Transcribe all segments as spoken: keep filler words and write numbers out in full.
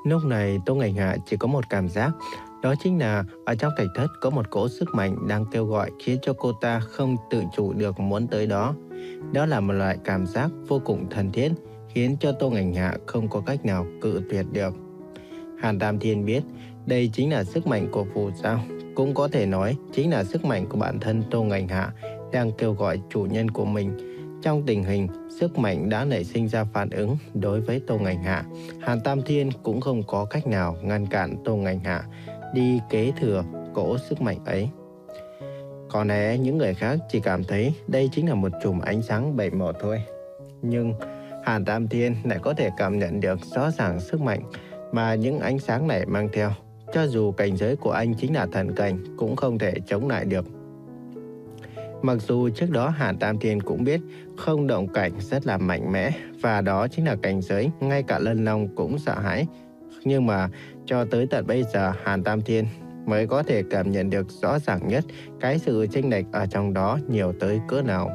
Lúc này Tô Ngành Hạ chỉ có một cảm giác, đó chính là ở trong thạch thất có một cỗ sức mạnh đang kêu gọi khiến cho cô ta không tự chủ được muốn tới đó. Đó là một loại cảm giác vô cùng thân thiết, khiến cho Tô Ngành Hạ không có cách nào cự tuyệt được. Hàn Tam Thiên biết đây chính là sức mạnh của phù sao, cũng có thể nói chính là sức mạnh của bản thân Tô Ngành Hạ đang kêu gọi chủ nhân của mình. Trong tình hình sức mạnh đã nảy sinh ra phản ứng đối với Tô Ngành Hạ, Hàn Tam Thiên cũng không có cách nào ngăn cản Tô Ngành Hạ đi kế thừa cỗ sức mạnh ấy. Có lẽ những người khác chỉ cảm thấy đây chính là một chùm ánh sáng bảy màu thôi, nhưng Hàn Tam Thiên lại có thể cảm nhận được rõ ràng sức mạnh mà những ánh sáng này mang theo. Cho dù cảnh giới của anh chính là thần cảnh cũng không thể chống lại được. Mặc dù trước đó Hàn Tam Thiên cũng biết không động cảnh rất là mạnh mẽ, và đó chính là cảnh giới ngay cả Lân Long cũng sợ hãi, nhưng mà cho tới tận bây giờ Hàn Tam Thiên mới có thể cảm nhận được rõ ràng nhất cái sự chênh lệch ở trong đó nhiều tới cỡ nào.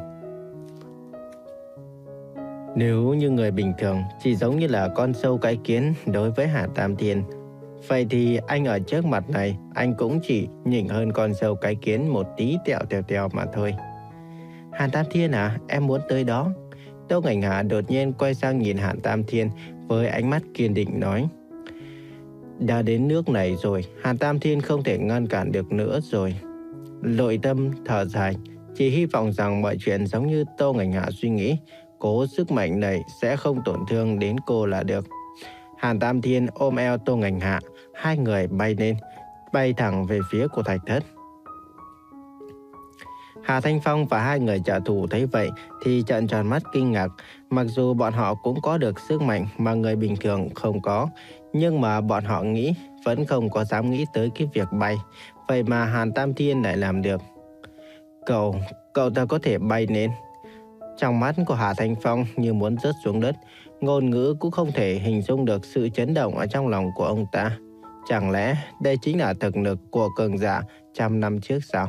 Nếu như người bình thường chỉ giống như là con sâu cái kiến đối với Hàn Tam Thiên, vậy thì anh ở trước mặt này anh cũng chỉ nhỉnh hơn con sâu cái kiến một tí tẹo tèo tèo mà thôi. Hàn Tam Thiên à, em muốn tới đó. Tô Ngành Hạ đột nhiên quay sang nhìn Hàn Tam Thiên với ánh mắt kiên định nói. Đã đến nước này rồi, Hàn Tam Thiên không thể ngăn cản được nữa rồi. Nội tâm thở dài, chỉ hy vọng rằng mọi chuyện giống như Tô Ngành Hạ suy nghĩ, cố sức mạnh này sẽ không tổn thương đến cô là được. Hàn Tam Thiên ôm eo Tô Ngành Hạ, hai người bay lên, bay thẳng về phía của thạch thất. Hà Thanh Phong và hai người trợ thủ thấy vậy thì trợn tròn mắt kinh ngạc. Mặc dù bọn họ cũng có được sức mạnh mà người bình thường không có, nhưng mà bọn họ nghĩ vẫn không có dám nghĩ tới cái việc bay. Vậy mà Hàn Tam Thiên lại làm được. Cậu, cậu ta có thể bay lên. Trong mắt của Hà Thanh Phong như muốn rớt xuống đất, ngôn ngữ cũng không thể hình dung được sự chấn động ở trong lòng của ông ta. Chẳng lẽ đây chính là thực lực của cường giả trăm năm trước sao?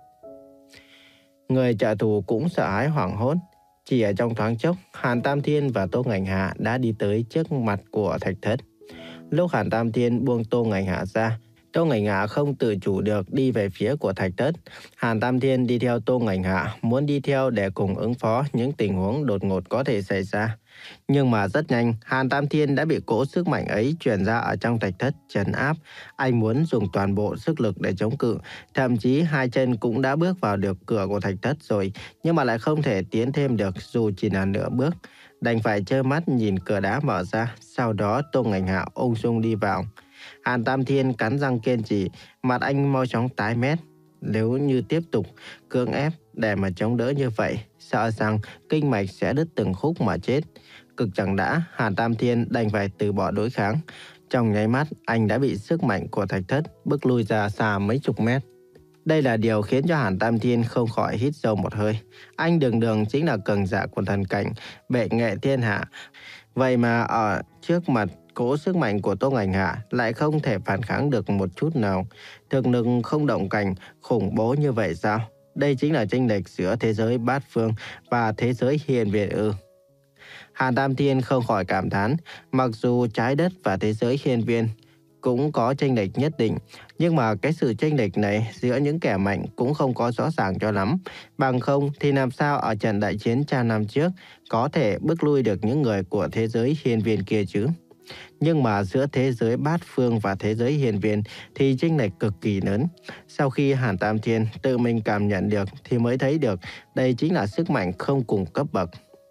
Người trợ thủ cũng sợ hãi hoảng hốt. Chỉ ở trong thoáng chốc, Hàn Tam Thiên và Tô Ngành Hạ đã đi tới trước mặt của thạch thất. Lúc Hàn Tam Thiên buông Tô Ngành Hạ ra, Tô Ngành Hạ không tự chủ được đi về phía của thạch thất. Hàn Tam Thiên đi theo Tô Ngành Hạ, muốn đi theo để cùng ứng phó những tình huống đột ngột có thể xảy ra. Nhưng mà rất nhanh, Hàn Tam Thiên đã bị cỗ sức mạnh ấy truyền ra ở trong thạch thất trấn áp. Anh muốn dùng toàn bộ sức lực để chống cự, thậm chí hai chân cũng đã bước vào được cửa của thạch thất rồi, nhưng mà lại không thể tiến thêm được dù chỉ là nửa bước. Đành phải trơ mắt nhìn cửa đá mở ra, sau đó Tô Ngành Hạ ung dung đi vào. Hàn Tam Thiên cắn răng kiên trì, mặt anh mau chóng tái mét. Nếu như tiếp tục cưỡng ép để mà chống đỡ như vậy, sợ rằng kinh mạch sẽ đứt từng khúc mà chết. Cực chẳng đã, Hàn Tam Thiên đành phải từ bỏ đối kháng. Trong nháy mắt, anh đã bị sức mạnh của thạch thất bước lui ra xa mấy chục mét. Đây là điều khiến cho Hàn Tam Thiên không khỏi hít sâu một hơi. Anh đường đường chính là cường giả của thần cảnh, bệ nghệ thiên hạ. Vậy mà ở trước mặt cỗ sức mạnh của Tô Ngành Hạ lại không thể phản kháng được một chút nào. Thực lực không động cảnh khủng bố như vậy sao? Đây chính là chênh lệch giữa thế giới bát phương và thế giới hiền việt ư? Hàn Tam Thiên không khỏi cảm thán, mặc dù trái đất và thế giới hiên viên cũng có chênh lệch nhất định, nhưng mà cái sự chênh lệch này giữa những kẻ mạnh cũng không có rõ ràng cho lắm. Bằng không thì làm sao ở trận đại chiến trăm năm trước có thể bước lui được những người của thế giới hiên viên kia chứ? Nhưng mà giữa thế giới bát phương và thế giới hiền viên thì chênh lệch cực kỳ lớn. Sau khi Hàn Tam Thiên tự mình cảm nhận được thì mới thấy được đây chính là sức mạnh không cùng cấp bậc.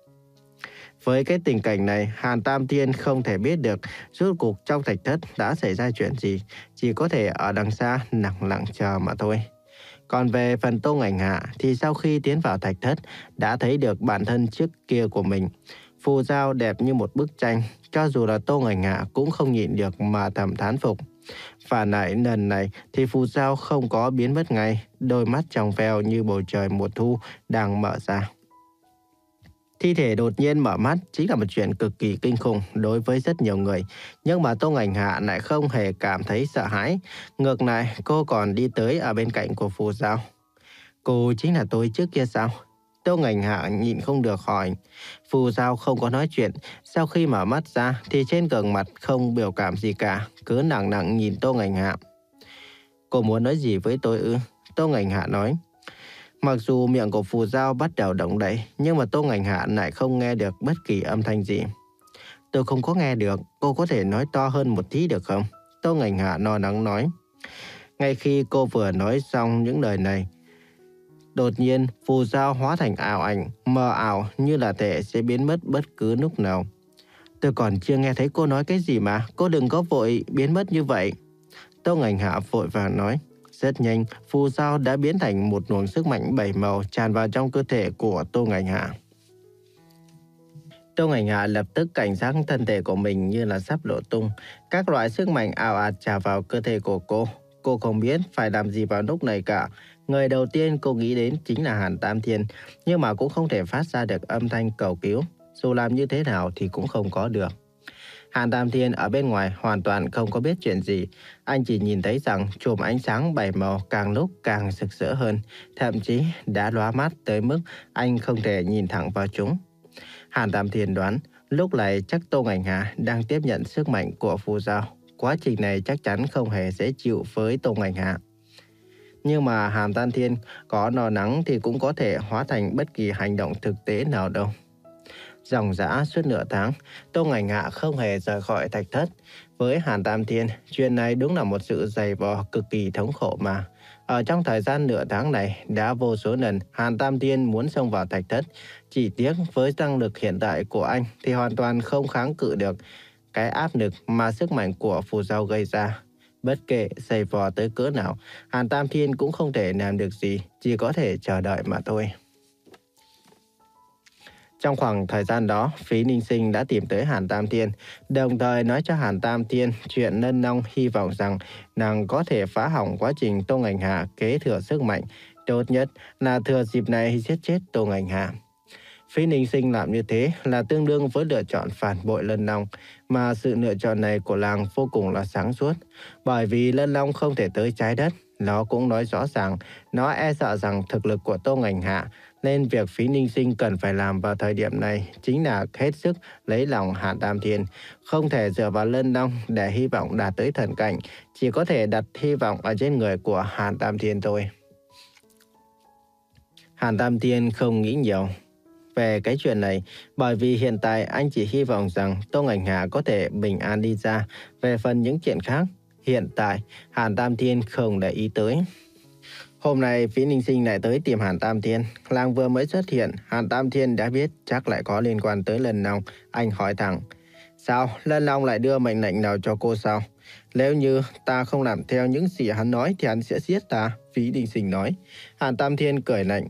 Với cái tình cảnh này, Hàn Tam Thiên không thể biết được rốt cuộc trong thạch thất đã xảy ra chuyện gì, chỉ có thể ở đằng xa lặng lặng chờ mà thôi. Còn về phần Tô Ngành Hạ thì sau khi tiến vào thạch thất đã thấy được bản thân trước kia của mình. Phù dao đẹp như một bức tranh, cho dù là Tô Ngành Hạ cũng không nhịn được mà thầm thán phục. Và lại lần này thì phù dao không có biến mất ngay, đôi mắt trong veo như bầu trời mùa thu đang mở ra. Thi thể đột nhiên mở mắt chính là một chuyện cực kỳ kinh khủng đối với rất nhiều người. Nhưng mà Tô Ngành Hạ lại không hề cảm thấy sợ hãi. Ngược lại, cô còn đi tới ở bên cạnh của phù dao. Cô chính là tôi trước kia sao? Tô Ngành Hạ nhịn không được hỏi. Phù Giao không có nói chuyện. Sau khi mở mắt ra thì trên gương mặt không biểu cảm gì cả, cứ nặng nặng nhìn Tô Ngành Hạ. Cô muốn nói gì với tôi ư? Tô Ngành Hạ nói. Mặc dù miệng của Phù Giao bắt đầu động đậy, nhưng mà Tô Ngành Hạ lại không nghe được bất kỳ âm thanh gì. Tôi không có nghe được, cô có thể nói to hơn một tí được không? Tô Ngành Hạ lo lắng nói. Ngay khi cô vừa nói xong những lời này, đột nhiên Phù Giao hóa thành ảo ảnh, mờ ảo như là thể sẽ biến mất bất cứ lúc nào. Tôi còn chưa nghe thấy cô nói cái gì mà, cô đừng có vội biến mất như vậy. Tô Ngành Hạ vội vàng nói. Rất nhanh, Phù Giao đã biến thành một luồng sức mạnh bảy màu tràn vào trong cơ thể của Tô Ngành Hạ. Tô Ngành Hạ lập tức cảnh giác thân thể của mình như là sắp nổ tung. Các loại sức mạnh ào ạt tràn vào cơ thể của cô. Cô không biết phải làm gì vào lúc này cả. Người đầu tiên cô nghĩ đến chính là Hàn Tam Thiên, nhưng mà cũng không thể phát ra được âm thanh cầu cứu. Dù làm như thế nào thì cũng không có được. Hàn Tam Thiên ở bên ngoài hoàn toàn không có biết chuyện gì. Anh chỉ nhìn thấy rằng chùm ánh sáng bảy màu càng lúc càng rực rỡ hơn, thậm chí đã lóa mắt tới mức anh không thể nhìn thẳng vào chúng. Hàn Tam Thiên đoán lúc này chắc Tô Ngành Hạ đang tiếp nhận sức mạnh của Phù Giao. Quá trình này chắc chắn không hề dễ chịu với Tô Ngành Hạ. Nhưng mà Hàn Tam Thiên có lo lắng thì cũng có thể hóa thành bất kỳ hành động thực tế nào đâu. Dòng dã suốt nửa tháng, Tô Ngành Hạ không hề rời khỏi thạch thất. Với Hàn Tam Thiên, chuyện này đúng là một sự dày vò cực kỳ thống khổ mà. Ở trong thời gian nửa tháng này, đã vô số lần Hàn Tam Thiên muốn xông vào thạch thất. Chỉ tiếc với năng lực hiện tại của anh thì hoàn toàn không kháng cự được cái áp lực mà sức mạnh của Phù Giao gây ra. Bất kể dày vò tới cỡ nào, Hàn Tam Thiên cũng không thể làm được gì, chỉ có thể chờ đợi mà thôi. Trong khoảng thời gian đó, Phí Ninh Sinh đã tìm tới Hàn Tam Thiên, đồng thời nói cho Hàn Tam Thiên chuyện Lân Long hy vọng rằng nàng có thể phá hỏng quá trình Tô Ngành Hạ kế thừa sức mạnh. Tốt nhất là thừa dịp này giết chết Tô Ngành Hạ. Phí Ninh Sinh làm như thế là tương đương với lựa chọn phản bội Lân Long, mà sự lựa chọn này của làng vô cùng là sáng suốt. Bởi vì Lân Long không thể tới trái đất, nó cũng nói rõ ràng nó e sợ rằng thực lực của Tô Ngành Hạ, nên việc Phí Ninh Sinh cần phải làm vào thời điểm này chính là hết sức lấy lòng Hàn Tam Thiên. Không thể dựa vào Lân Long để hy vọng đạt tới thần cảnh, chỉ có thể đặt hy vọng ở trên người của Hàn Tam Thiên thôi. Hàn Tam Thiên không nghĩ nhiều về cái chuyện này, bởi vì hiện tại anh chỉ hy vọng rằng Tô Ngành Hạ có thể bình an đi ra. Về phần những chuyện khác, hiện tại Hàn Tam Thiên không để ý tới. Hôm nay Phí Ninh Sinh lại tới tìm Hàn Tam Thiên. Làng vừa mới xuất hiện, Hàn Tam Thiên đã biết chắc lại có liên quan tới Lân Long. Anh hỏi thẳng, sao Lân Long lại đưa mệnh lệnh nào cho cô sao? Nếu như ta không làm theo những gì hắn nói thì hắn sẽ giết ta, Phí Ninh Sinh nói. Hàn Tam Thiên cười lạnh,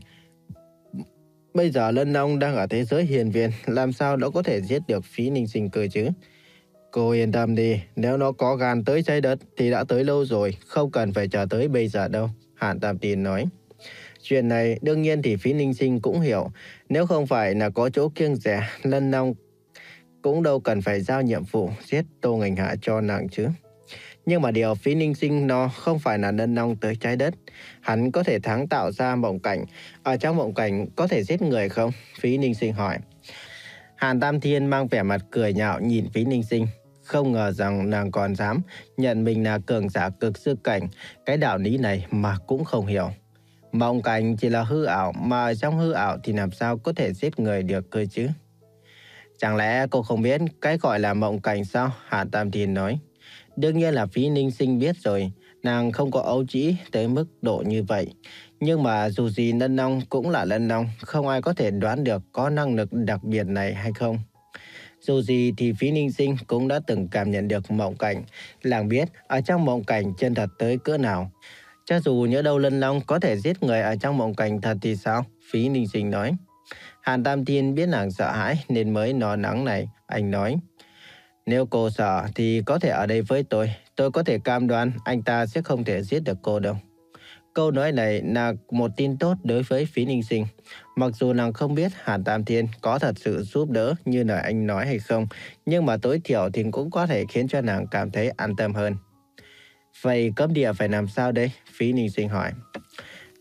bây giờ Lân Long đang ở thế giới hiền viên, làm sao nó có thể giết được Phí Ninh Sinh cơ chứ? Cô yên tâm đi, nếu nó có gan tới trái đất thì đã tới lâu rồi, không cần phải chờ tới bây giờ đâu, Hàn Tam Thiên nói. Chuyện này đương nhiên thì Phí Ninh Sinh cũng hiểu, nếu không phải là có chỗ kiêng dè, Lân Long cũng đâu cần phải giao nhiệm vụ giết Tô Ngành Hạ cho nàng chứ. Nhưng mà điều Phí Ninh Sinh nó không phải là Lân Long tới trái đất. Hắn có thể sáng tạo ra mộng cảnh. Ở trong mộng cảnh có thể giết người không? Phí Ninh Sinh hỏi. Hàn Tam Thiên mang vẻ mặt cười nhạo nhìn Phí Ninh Sinh. Không ngờ rằng nàng còn dám nhận mình là cường giả cực sư cảnh. Cái đạo lý này mà cũng không hiểu. Mộng cảnh chỉ là hư ảo, mà ở trong hư ảo thì làm sao có thể giết người được cơ chứ? Chẳng lẽ cô không biết cái gọi là mộng cảnh sao? Hàn Tam Thiên nói. Đương nhiên là Phí Ninh Sinh biết rồi, nàng không có ấu trĩ tới mức độ như vậy. Nhưng mà dù gì Lân Long cũng là Lân Long, không ai có thể đoán được có năng lực đặc biệt này hay không. Dù gì thì Phí Ninh Sinh cũng đã từng cảm nhận được mộng cảnh, làng biết ở trong mộng cảnh chân thật tới cỡ nào. Cho dù nhớ đâu Lân Long có thể giết người ở trong mộng cảnh thật thì sao? Phí Ninh Sinh nói. Hàn Tam Thiên biết nàng sợ hãi nên mới lo lắng này, anh nói. Nếu cô sợ thì có thể ở đây với tôi. Tôi có thể cam đoan anh ta sẽ không thể giết được cô đâu. Câu nói này là một tin tốt đối với Phí Ninh Sinh. Mặc dù nàng không biết Hàn Tam Thiên có thật sự giúp đỡ như lời anh nói hay không, nhưng mà tối thiểu thì cũng có thể khiến cho nàng cảm thấy an tâm hơn. Vậy cấm địa phải làm sao đây? Phí Ninh Sinh hỏi.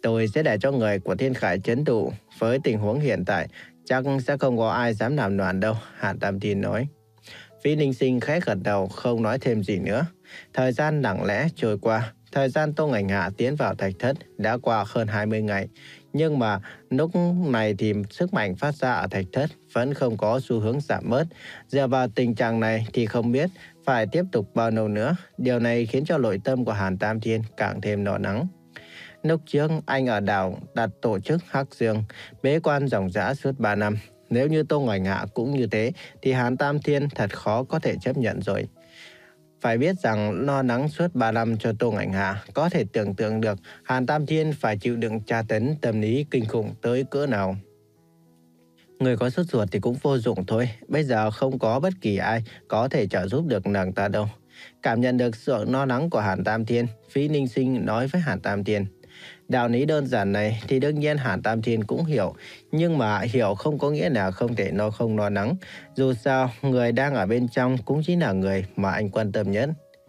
Tôi sẽ để cho người của Thiên Khải trấn thủ. Với tình huống hiện tại, chắc sẽ không có ai dám làm loạn đâu, Hàn Tam Thiên nói. Phí Ninh Sinh khẽ gật đầu, không nói thêm gì nữa. Thời gian lặng lẽ trôi qua. Thời gian Tô Ngạnh Hạ tiến vào thạch thất đã qua hơn hai mươi ngày. Nhưng mà lúc này thì sức mạnh phát ra ở thạch thất vẫn không có xu hướng giảm bớt. Dựa vào tình trạng này thì không biết phải tiếp tục bao lâu nữa. Điều này khiến cho nội tâm của Hàn Tam Thiên càng thêm lo lắng. Lúc trước anh ở đảo đặt tổ chức Hắc Dương, bế quan ròng rã suốt ba năm. Nếu như Tô Ngạnh Hạ cũng như thế thì Hàn Tam Thiên thật khó có thể chấp nhận rồi. Phải biết rằng lo lắng suốt ba năm cho Tô Ngạnh Hạ, có thể tưởng tượng được Hàn Tam Thiên phải chịu đựng tra tấn tâm lý kinh khủng tới cỡ nào. Người có sốt ruột thì cũng vô dụng thôi, bây giờ không có bất kỳ ai có thể trợ giúp được nàng ta đâu. Cảm nhận được sự lo lắng của Hàn Tam Thiên, Phí Ninh Sinh nói với Hàn Tam Thiên. Đạo lý đơn giản này thì đương nhiên Hàn Tam Thiên cũng hiểu, nhưng mà hiểu không có nghĩa là không thể nó không lo lắng. Dù sao, người đang ở bên trong cũng chính là người mà anh quan tâm nhất.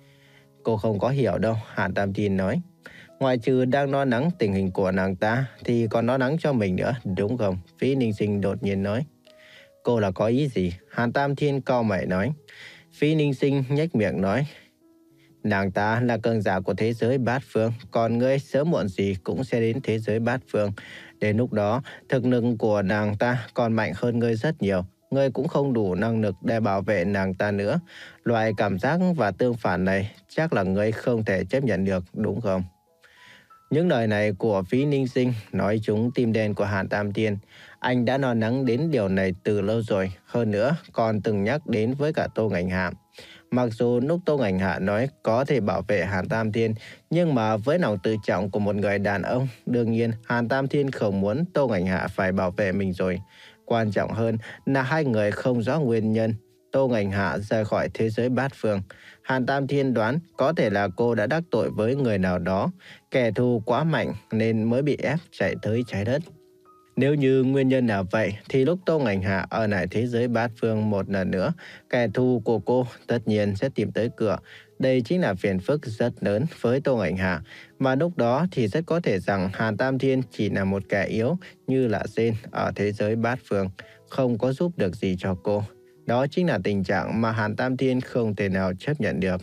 Cô không có hiểu đâu, Hàn Tam Thiên nói. Ngoài trừ đang lo lắng tình hình của nàng ta thì còn lo lắng cho mình nữa, đúng không? Phí Ninh Sinh đột nhiên nói. Cô là có ý gì? Hàn Tam Thiên cau mày nói. Phí Ninh Sinh nhếch miệng nói. Nàng ta là cường giả của thế giới bát phương, còn ngươi sớm muộn gì cũng sẽ đến thế giới bát phương. Đến lúc đó, thực lực của nàng ta còn mạnh hơn ngươi rất nhiều. Ngươi cũng không đủ năng lực để bảo vệ nàng ta nữa. Loại cảm giác và tương phản này chắc là ngươi không thể chấp nhận được, đúng không? Những lời này của Phí Ninh Sinh nói trúng tim đen của Hàn Tam Thiên. Anh đã lo lắng đến điều này từ lâu rồi. Hơn nữa, còn từng nhắc đến với cả Tô Ngạnh Hạ. Mặc dù lúc Tô Ngạnh Hạ nói có thể bảo vệ Hàn Tam Thiên, nhưng mà với lòng tự trọng của một người đàn ông, đương nhiên Hàn Tam Thiên không muốn Tô Ngạnh Hạ phải bảo vệ mình rồi. Quan trọng hơn là hai người không rõ nguyên nhân Tô Ngạnh Hạ rời khỏi thế giới bát phương. Hàn Tam Thiên đoán có thể là cô đã đắc tội với người nào đó, kẻ thù quá mạnh nên mới bị ép chạy tới trái đất. Nếu như nguyên nhân là vậy thì lúc Tô Ngạnh Hạ ở lại thế giới bát phương một lần nữa, kẻ thù của cô tất nhiên sẽ tìm tới cửa. Đây chính là phiền phức rất lớn với Tô Ngạnh Hạ. Mà lúc đó thì rất có thể rằng Hàn Tam Thiên chỉ là một kẻ yếu như là Jin ở thế giới bát phương, không có giúp được gì cho cô. Đó chính là tình trạng mà Hàn Tam Thiên không thể nào chấp nhận được.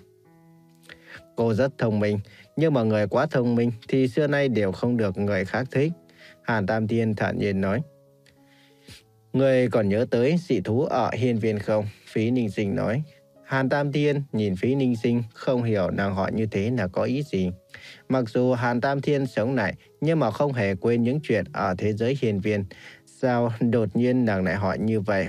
Cô rất thông minh, nhưng mà người quá thông minh thì xưa nay đều không được người khác thích. Hàn Tam Thiên thản nhiên nói. Người còn nhớ tới dị thú ở hiên viên không? Phí Ninh Sinh nói. Hàn Tam Thiên nhìn Phí Ninh Sinh không hiểu nàng hỏi như thế là có ý gì. Mặc dù Hàn Tam Thiên sống lại nhưng mà không hề quên những chuyện ở thế giới hiên viên. Sao đột nhiên nàng lại hỏi như vậy?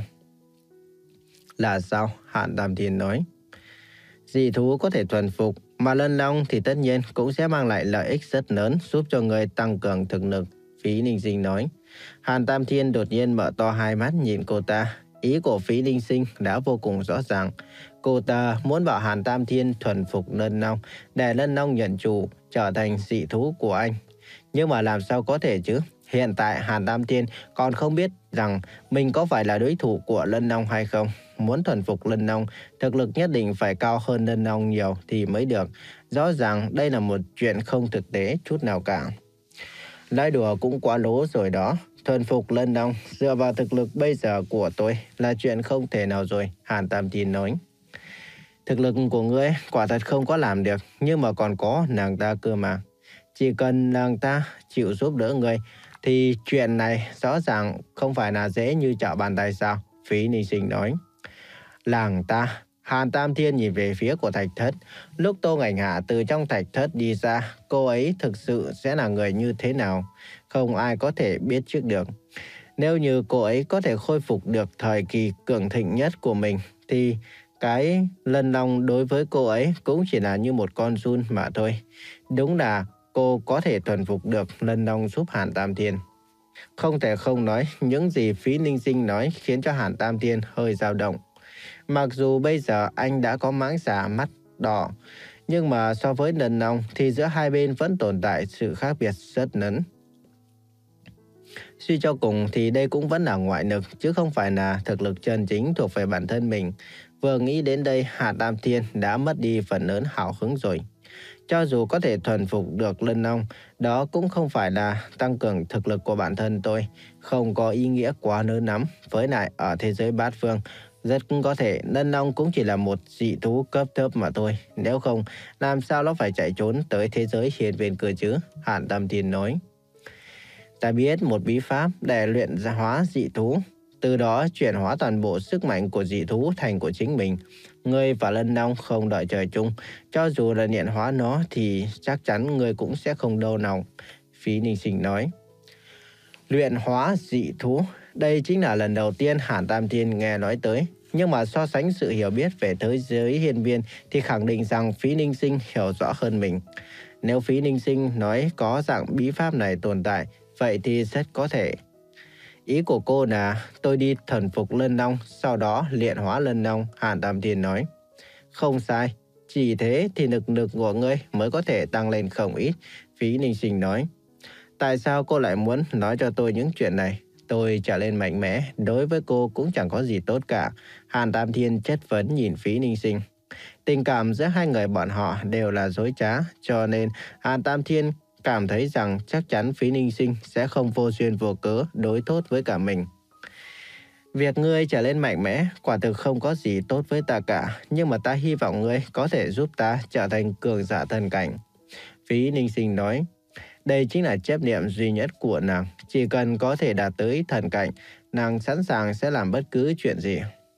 Là sao? Hàn Tam Thiên nói. Dị thú có thể thuần phục, mà lân long thì tất nhiên cũng sẽ mang lại lợi ích rất lớn, giúp cho người tăng cường thực lực. Phí Ninh Sinh nói. Hàn Tam Thiên đột nhiên mở to hai mắt nhìn cô ta. Ý của Phí Ninh Sinh đã vô cùng rõ ràng. Cô ta muốn bảo Hàn Tam Thiên thuần phục lân long, để lân long nhận chủ trở thành dị thú của anh. Nhưng mà làm sao có thể chứ? Hiện tại Hàn Tam Thiên còn không biết rằng mình có phải là đối thủ của lân long hay không. Muốn thuần phục lân long, thực lực nhất định phải cao hơn lân long nhiều thì mới được. Rõ ràng đây là một chuyện không thực tế chút nào cả. Nói đùa cũng quá lố rồi đó. Thuần phục lân long dựa vào thực lực bây giờ của tôi là chuyện không thể nào rồi, Hàn Tam Thiên nói. Thực lực của ngươi quả thật không có làm được, nhưng mà còn có nàng ta cơ mà. Chỉ cần nàng ta chịu giúp đỡ ngươi thì chuyện này rõ ràng không phải là dễ như trở bàn tay sao? Phí Ninh Sinh nói. Nàng ta. Hàn Tam Thiên nhìn về phía của thạch thất. Lúc Tô Ngạnh Hạ từ trong thạch thất đi ra, cô ấy thực sự sẽ là người như thế nào? Không ai có thể biết trước được. Nếu như cô ấy có thể khôi phục được thời kỳ cường thịnh nhất của mình, thì cái lân long đối với cô ấy cũng chỉ là như một con giun mà thôi. Đúng là cô có thể thuần phục được lân long giúp Hàn Tam Thiên. Không thể không nói, những gì Phí Ninh Sinh nói khiến cho Hàn Tam Thiên hơi dao động. Mặc dù bây giờ anh đã có mãng xà mắt đỏ, nhưng mà so với lân long thì giữa hai bên vẫn tồn tại sự khác biệt rất lớn. Suy cho cùng thì đây cũng vẫn là ngoại lực, chứ không phải là thực lực chân chính thuộc về bản thân mình. Vừa nghĩ đến đây, Hàn Tam Thiên đã mất đi phần lớn hào hứng rồi. Cho dù có thể thuần phục được Lân Long, đó cũng không phải là tăng cường thực lực của bản thân tôi, không có ý nghĩa quá lớn lắm. Với lại ở thế giới bát phương, rất có thể Lân Long cũng chỉ là một dị thú cấp thấp mà thôi. Nếu không, làm sao nó phải chạy trốn tới thế giới hiền viên cơ chứ? Hàn Tam Thiên nói. Ta biết một bí pháp để luyện hóa dị thú, từ đó chuyển hóa toàn bộ sức mạnh của dị thú thành của chính mình. Ngươi và Lân Long không đợi trời chung, cho dù là luyện hóa nó thì chắc chắn ngươi cũng sẽ không đau lòng. Phí Ninh Sinh nói. Luyện hóa dị thú, đây chính là lần đầu tiên Hàn Tam Thiên nghe nói tới. Nhưng mà so sánh sự hiểu biết về thế giới hiên viên thì khẳng định rằng Phí Ninh Sinh hiểu rõ hơn mình. Nếu Phí Ninh Sinh nói có dạng bí pháp này tồn tại, vậy thì rất có thể. Ý của cô là tôi đi thuần phục Lân Long, sau đó luyện hóa Lân Long, Hàn Tam Thiên nói. Không sai, chỉ thế thì lực lực của ngươi mới có thể tăng lên không ít, Phí Ninh Sinh nói. Tại sao cô lại muốn nói cho tôi những chuyện này? Tôi trở lên mạnh mẽ, đối với cô cũng chẳng có gì tốt cả. Hàn Tam Thiên chất vấn nhìn Phí Ninh Sinh. Tình cảm giữa hai người bọn họ đều là dối trá, cho nên Hàn Tam Thiên cảm thấy rằng chắc chắn Phí Ninh Sinh sẽ không vô duyên vô cớ đối tốt với cả mình. Việc ngươi trở lên mạnh mẽ quả thực không có gì tốt với ta cả, nhưng mà ta hy vọng ngươi có thể giúp ta trở thành cường giả thần cảnh. Phí Ninh Sinh nói, đây chính là chấp niệm duy nhất của nàng, chỉ cần có thể đạt tới thần cảnh, nàng sẵn sàng sẽ làm bất cứ chuyện gì.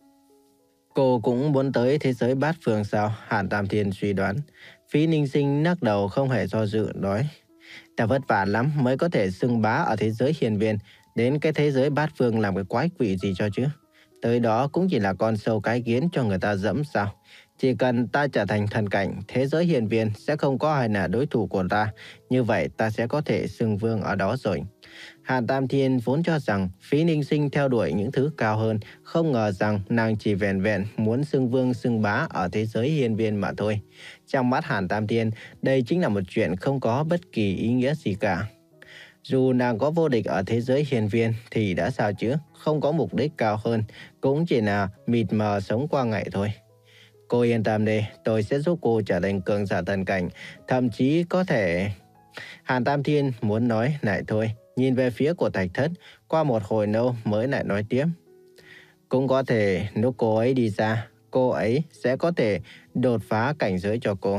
Cô cũng muốn tới thế giới bát phương sao? Hàn Tam Thiên suy đoán. Phí Ninh Sinh lắc đầu không hề do dự nói, ta vất vả lắm mới có thể xưng bá ở thế giới hiền viên, đến cái thế giới bát phương làm cái quái quỷ gì cho chứ? Tới đó cũng chỉ là con sâu cái kiến cho người ta dẫm sao? Chỉ cần ta trở thành thần cảnh, thế giới hiền viên sẽ không có ai là đối thủ của ta. Như vậy ta sẽ có thể xưng vương ở đó rồi. Hàn Tam Thiên vốn cho rằng Phí Ninh Sinh theo đuổi những thứ cao hơn, không ngờ rằng nàng chỉ vẹn vẹn muốn xưng vương xưng bá ở thế giới hiền viên mà thôi. Trong mắt Hàn Tam Thiên, đây chính là một chuyện không có bất kỳ ý nghĩa gì cả. Dù nàng có vô địch ở thế giới hiền viên thì đã sao chứ, không có mục đích cao hơn, cũng chỉ là mịt mờ sống qua ngày thôi. Cô yên tâm đi, tôi sẽ giúp cô trở thành cường giả thần cảnh, thậm chí có thể... Hàn Tam Thiên muốn nói lại thôi, nhìn về phía của Thạch Thất, qua một hồi lâu mới lại nói tiếp. Cũng có thể lúc cô ấy đi ra, cô ấy sẽ có thể đột phá cảnh giới cho cô.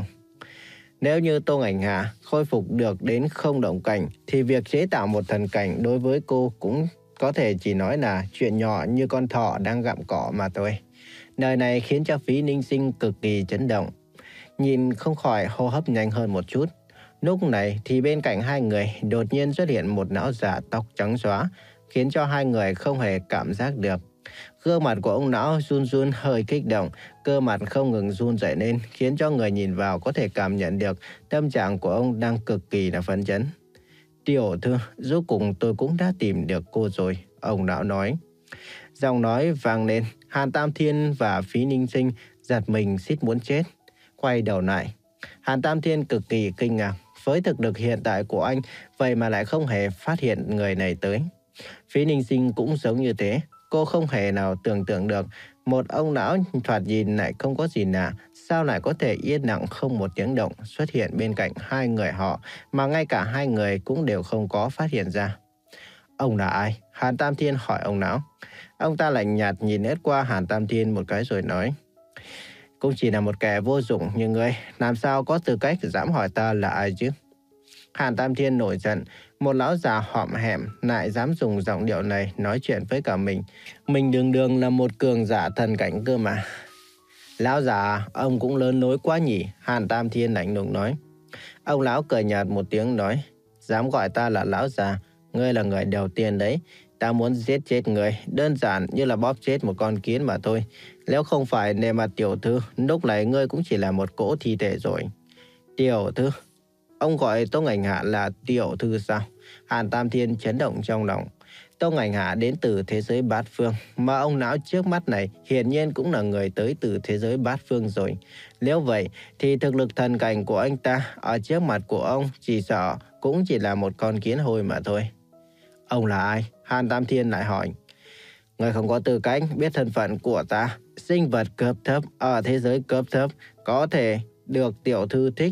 Nếu như Tô Ảnh Hà khôi phục được đến không động cảnh, thì việc chế tạo một thần cảnh đối với cô cũng có thể chỉ nói là chuyện nhỏ như con thỏ đang gặm cỏ mà thôi. Lời này khiến cho Phí Ninh Sinh cực kỳ chấn động, nhìn không khỏi hô hấp nhanh hơn một chút. Lúc này thì bên cạnh hai người đột nhiên xuất hiện một lão già tóc trắng xóa, khiến cho hai người không hề cảm giác được. Gương mặt của ông lão run run hơi kích động, cơ mặt không ngừng run rẩy lên, khiến cho người nhìn vào có thể cảm nhận được tâm trạng của ông đang cực kỳ là phấn chấn. Tiểu thư, rốt cuộc tôi cũng đã tìm được cô rồi, ông lão nói. Giọng nói vang lên, Hàn Tam Thiên và Phí Ninh Sinh giật mình suýt muốn chết. Quay đầu lại, Hàn Tam Thiên cực kỳ kinh ngạc, với thực lực hiện tại của anh, vậy mà lại không hề phát hiện người này tới. Phí Ninh Sinh cũng giống như thế, cô không hề nào tưởng tượng được một ông lão thoạt nhìn lại không có gì lạ, sao lại có thể yên lặng không một tiếng động xuất hiện bên cạnh hai người họ, mà ngay cả hai người cũng đều không có phát hiện ra. Ông là ai? Hàn Tam Thiên hỏi ông lão. Ông ta lạnh nhạt nhìn hết qua Hàn Tam Thiên một cái rồi nói, cũng chỉ là một kẻ vô dụng như ngươi, làm sao có tư cách dám hỏi ta là ai chứ? Hàn Tam Thiên nổi giận, một lão già hõm hẹm lại dám dùng giọng điệu này nói chuyện với cả mình. Mình đường đường là một cường giả thần cảnh cơ mà. Lão già, ông cũng lớn lối quá nhỉ? Hàn Tam Thiên lạnh lùng nói. Ông lão cười nhạt một tiếng nói, dám gọi ta là lão già, ngươi là người đầu tiên đấy. Ta muốn giết chết người, đơn giản như là bóp chết một con kiến mà thôi. Nếu không phải nề mặt tiểu thư, lúc này ngươi cũng chỉ là một cỗ thi thể rồi. Tiểu thư? Ông gọi Tô Ảnh Hạ là tiểu thư sao? Hàn Tam Thiên chấn động trong lòng. Tô Ảnh Hạ đến từ thế giới bát phương, mà ông lão trước mắt này hiển nhiên cũng là người tới từ thế giới bát phương rồi. Nếu vậy thì thực lực thần cảnh của anh ta ở trước mặt của ông chỉ sợ cũng chỉ là một con kiến hôi mà thôi. Ông là ai? Hàn Tam Thiên lại hỏi. Người không có tư cách biết thân phận của ta. Sinh vật cấp thấp ở thế giới cấp thấp có thể được tiểu thư thích,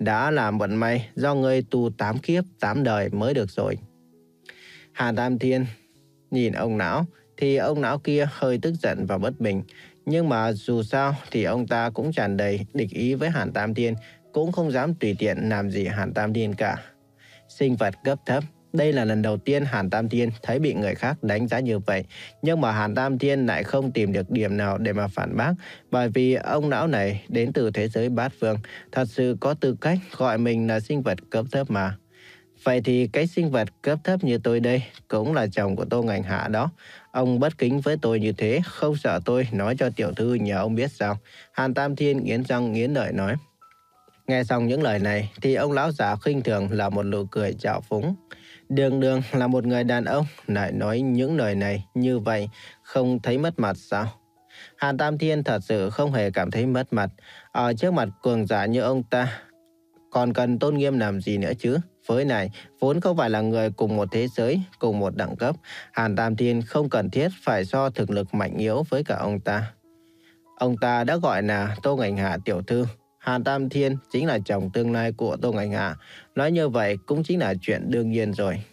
đã là vận may do ngươi tu tám kiếp, tám đời mới được rồi. Hàn Tam Thiên nhìn ông lão thì ông lão kia hơi tức giận và bất bình. Nhưng mà dù sao thì ông ta cũng tràn đầy địch ý với Hàn Tam Thiên, cũng không dám tùy tiện làm gì Hàn Tam Thiên cả. Sinh vật cấp thấp. Đây là lần đầu tiên Hàn Tam Thiên thấy bị người khác đánh giá như vậy. Nhưng mà Hàn Tam Thiên lại không tìm được điểm nào để mà phản bác. Bởi vì ông lão này đến từ thế giới bát phương, thật sự có tư cách gọi mình là sinh vật cấp thấp mà. Vậy thì cái sinh vật cấp thấp như tôi đây cũng là chồng của Tô Ngành Hạ đó. Ông bất kính với tôi như thế, không sợ tôi nói cho tiểu thư nhờ ông biết sao? Hàn Tam Thiên nghiến răng nghiến lợi nói. Nghe xong những lời này thì ông lão già khinh thường là một nụ cười trào phúng. Đường đường là một người đàn ông lại nói những lời này như vậy, không thấy mất mặt sao? Hàn Tam Thiên thật sự không hề cảm thấy mất mặt. Ở trước mặt cường giả như ông ta, còn cần tôn nghiêm làm gì nữa chứ? Với này, vốn không phải là người cùng một thế giới, cùng một đẳng cấp. Hàn Tam Thiên không cần thiết phải so thực lực mạnh yếu với cả ông ta. Ông ta đã gọi là Tô Ngành Hạ tiểu thư. Hàn Tam Thiên chính là chồng tương lai của Tô Ngành Hạ. Nói như vậy cũng chính là chuyện đương nhiên rồi.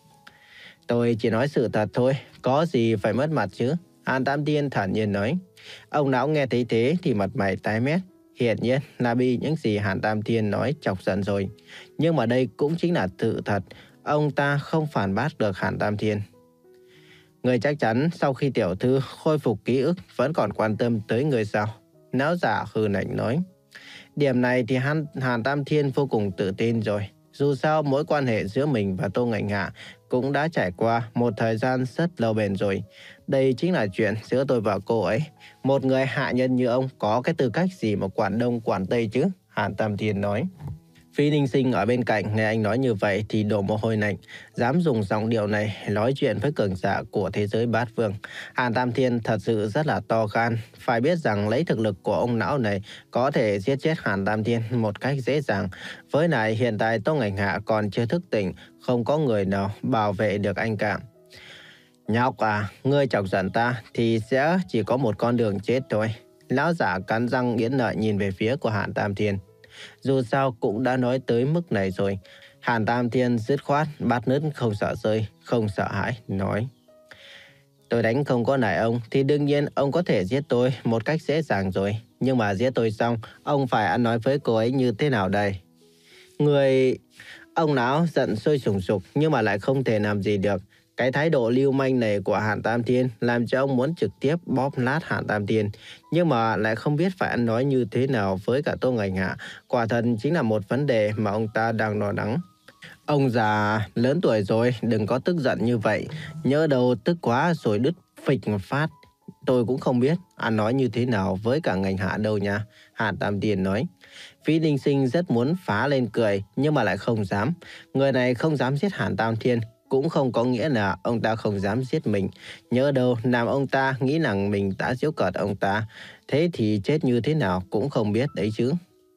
Tôi chỉ nói sự thật thôi, có gì phải mất mặt chứ? Hàn Tam Thiên thản nhiên nói. Ông lão nghe thấy thế thì mặt mày tái mét. Hiển nhiên là bị những gì Hàn Tam Thiên nói chọc giận rồi. Nhưng mà đây cũng chính là sự thật. Ông ta không phản bác được Hàn Tam Thiên. Người chắc chắn sau khi tiểu thư khôi phục ký ức vẫn còn quan tâm tới người sao? Lão giả hừ lạnh nói. Điểm này thì Hàn, Hàn Tam Thiên vô cùng tự tin rồi. Dù sao mối quan hệ giữa mình và Tô Ngành Hạ cũng đã trải qua một thời gian rất lâu bền rồi. Đây chính là chuyện giữa tôi và cô ấy. Một người hạ nhân như ông có cái tư cách gì mà quản đông quản tây chứ? Hàn Tam Thiên nói. Phi Ninh Sinh ở bên cạnh nghe anh nói như vậy thì đổ mồ hôi lạnh, dám dùng giọng điệu này nói chuyện với cường giả của thế giới bát phương. Hàn Tam Thiên thật sự rất là to gan, phải biết rằng lấy thực lực của ông lão này có thể giết chết Hàn Tam Thiên một cách dễ dàng. Với lại hiện tại Tô Ngành Hạ còn chưa thức tỉnh, không có người nào bảo vệ được anh cả. Nhóc à, ngươi chọc giận ta thì sẽ chỉ có một con đường chết thôi. Lão giả cắn răng nghiến lợi nhìn về phía của Hàn Tam Thiên. Dù sao cũng đã nói tới mức này rồi. Hàn Tam Thiên dứt khoát, bát nứt không sợ rơi, không sợ hãi, nói. Tôi đánh không có nại ông, thì đương nhiên ông có thể giết tôi một cách dễ dàng rồi. Nhưng mà giết tôi xong, ông phải ăn nói với cô ấy như thế nào đây? Người... Ông lão giận sôi sùng sục nhưng mà lại không thể làm gì được. Cái thái độ lưu manh này của Hàn Tam Thiên làm cho ông muốn trực tiếp bóp nát Hàn Tam Thiên. Nhưng mà lại không biết phải ăn nói như thế nào với cả Tô Ngành Hạ. Quả thật chính là một vấn đề mà ông ta đang lo lắng. Ông già lớn tuổi rồi, đừng có tức giận như vậy. Nhớ đâu tức quá rồi đứt phịch một phát. Tôi cũng không biết ăn nói như thế nào với cả Ngành Hạ đâu nha. Hàn Tam Thiên nói. Phí Ninh Sinh rất muốn phá lên cười nhưng mà lại không dám. Người này không dám giết Hàn Tam Thiên cũng không có nghĩa là ông ta không dám giết mình. Nhớ đâu làm ông ta nghĩ rằng mình đã giễu cợt ông ta. Thế thì chết như thế nào cũng không biết đấy chứ.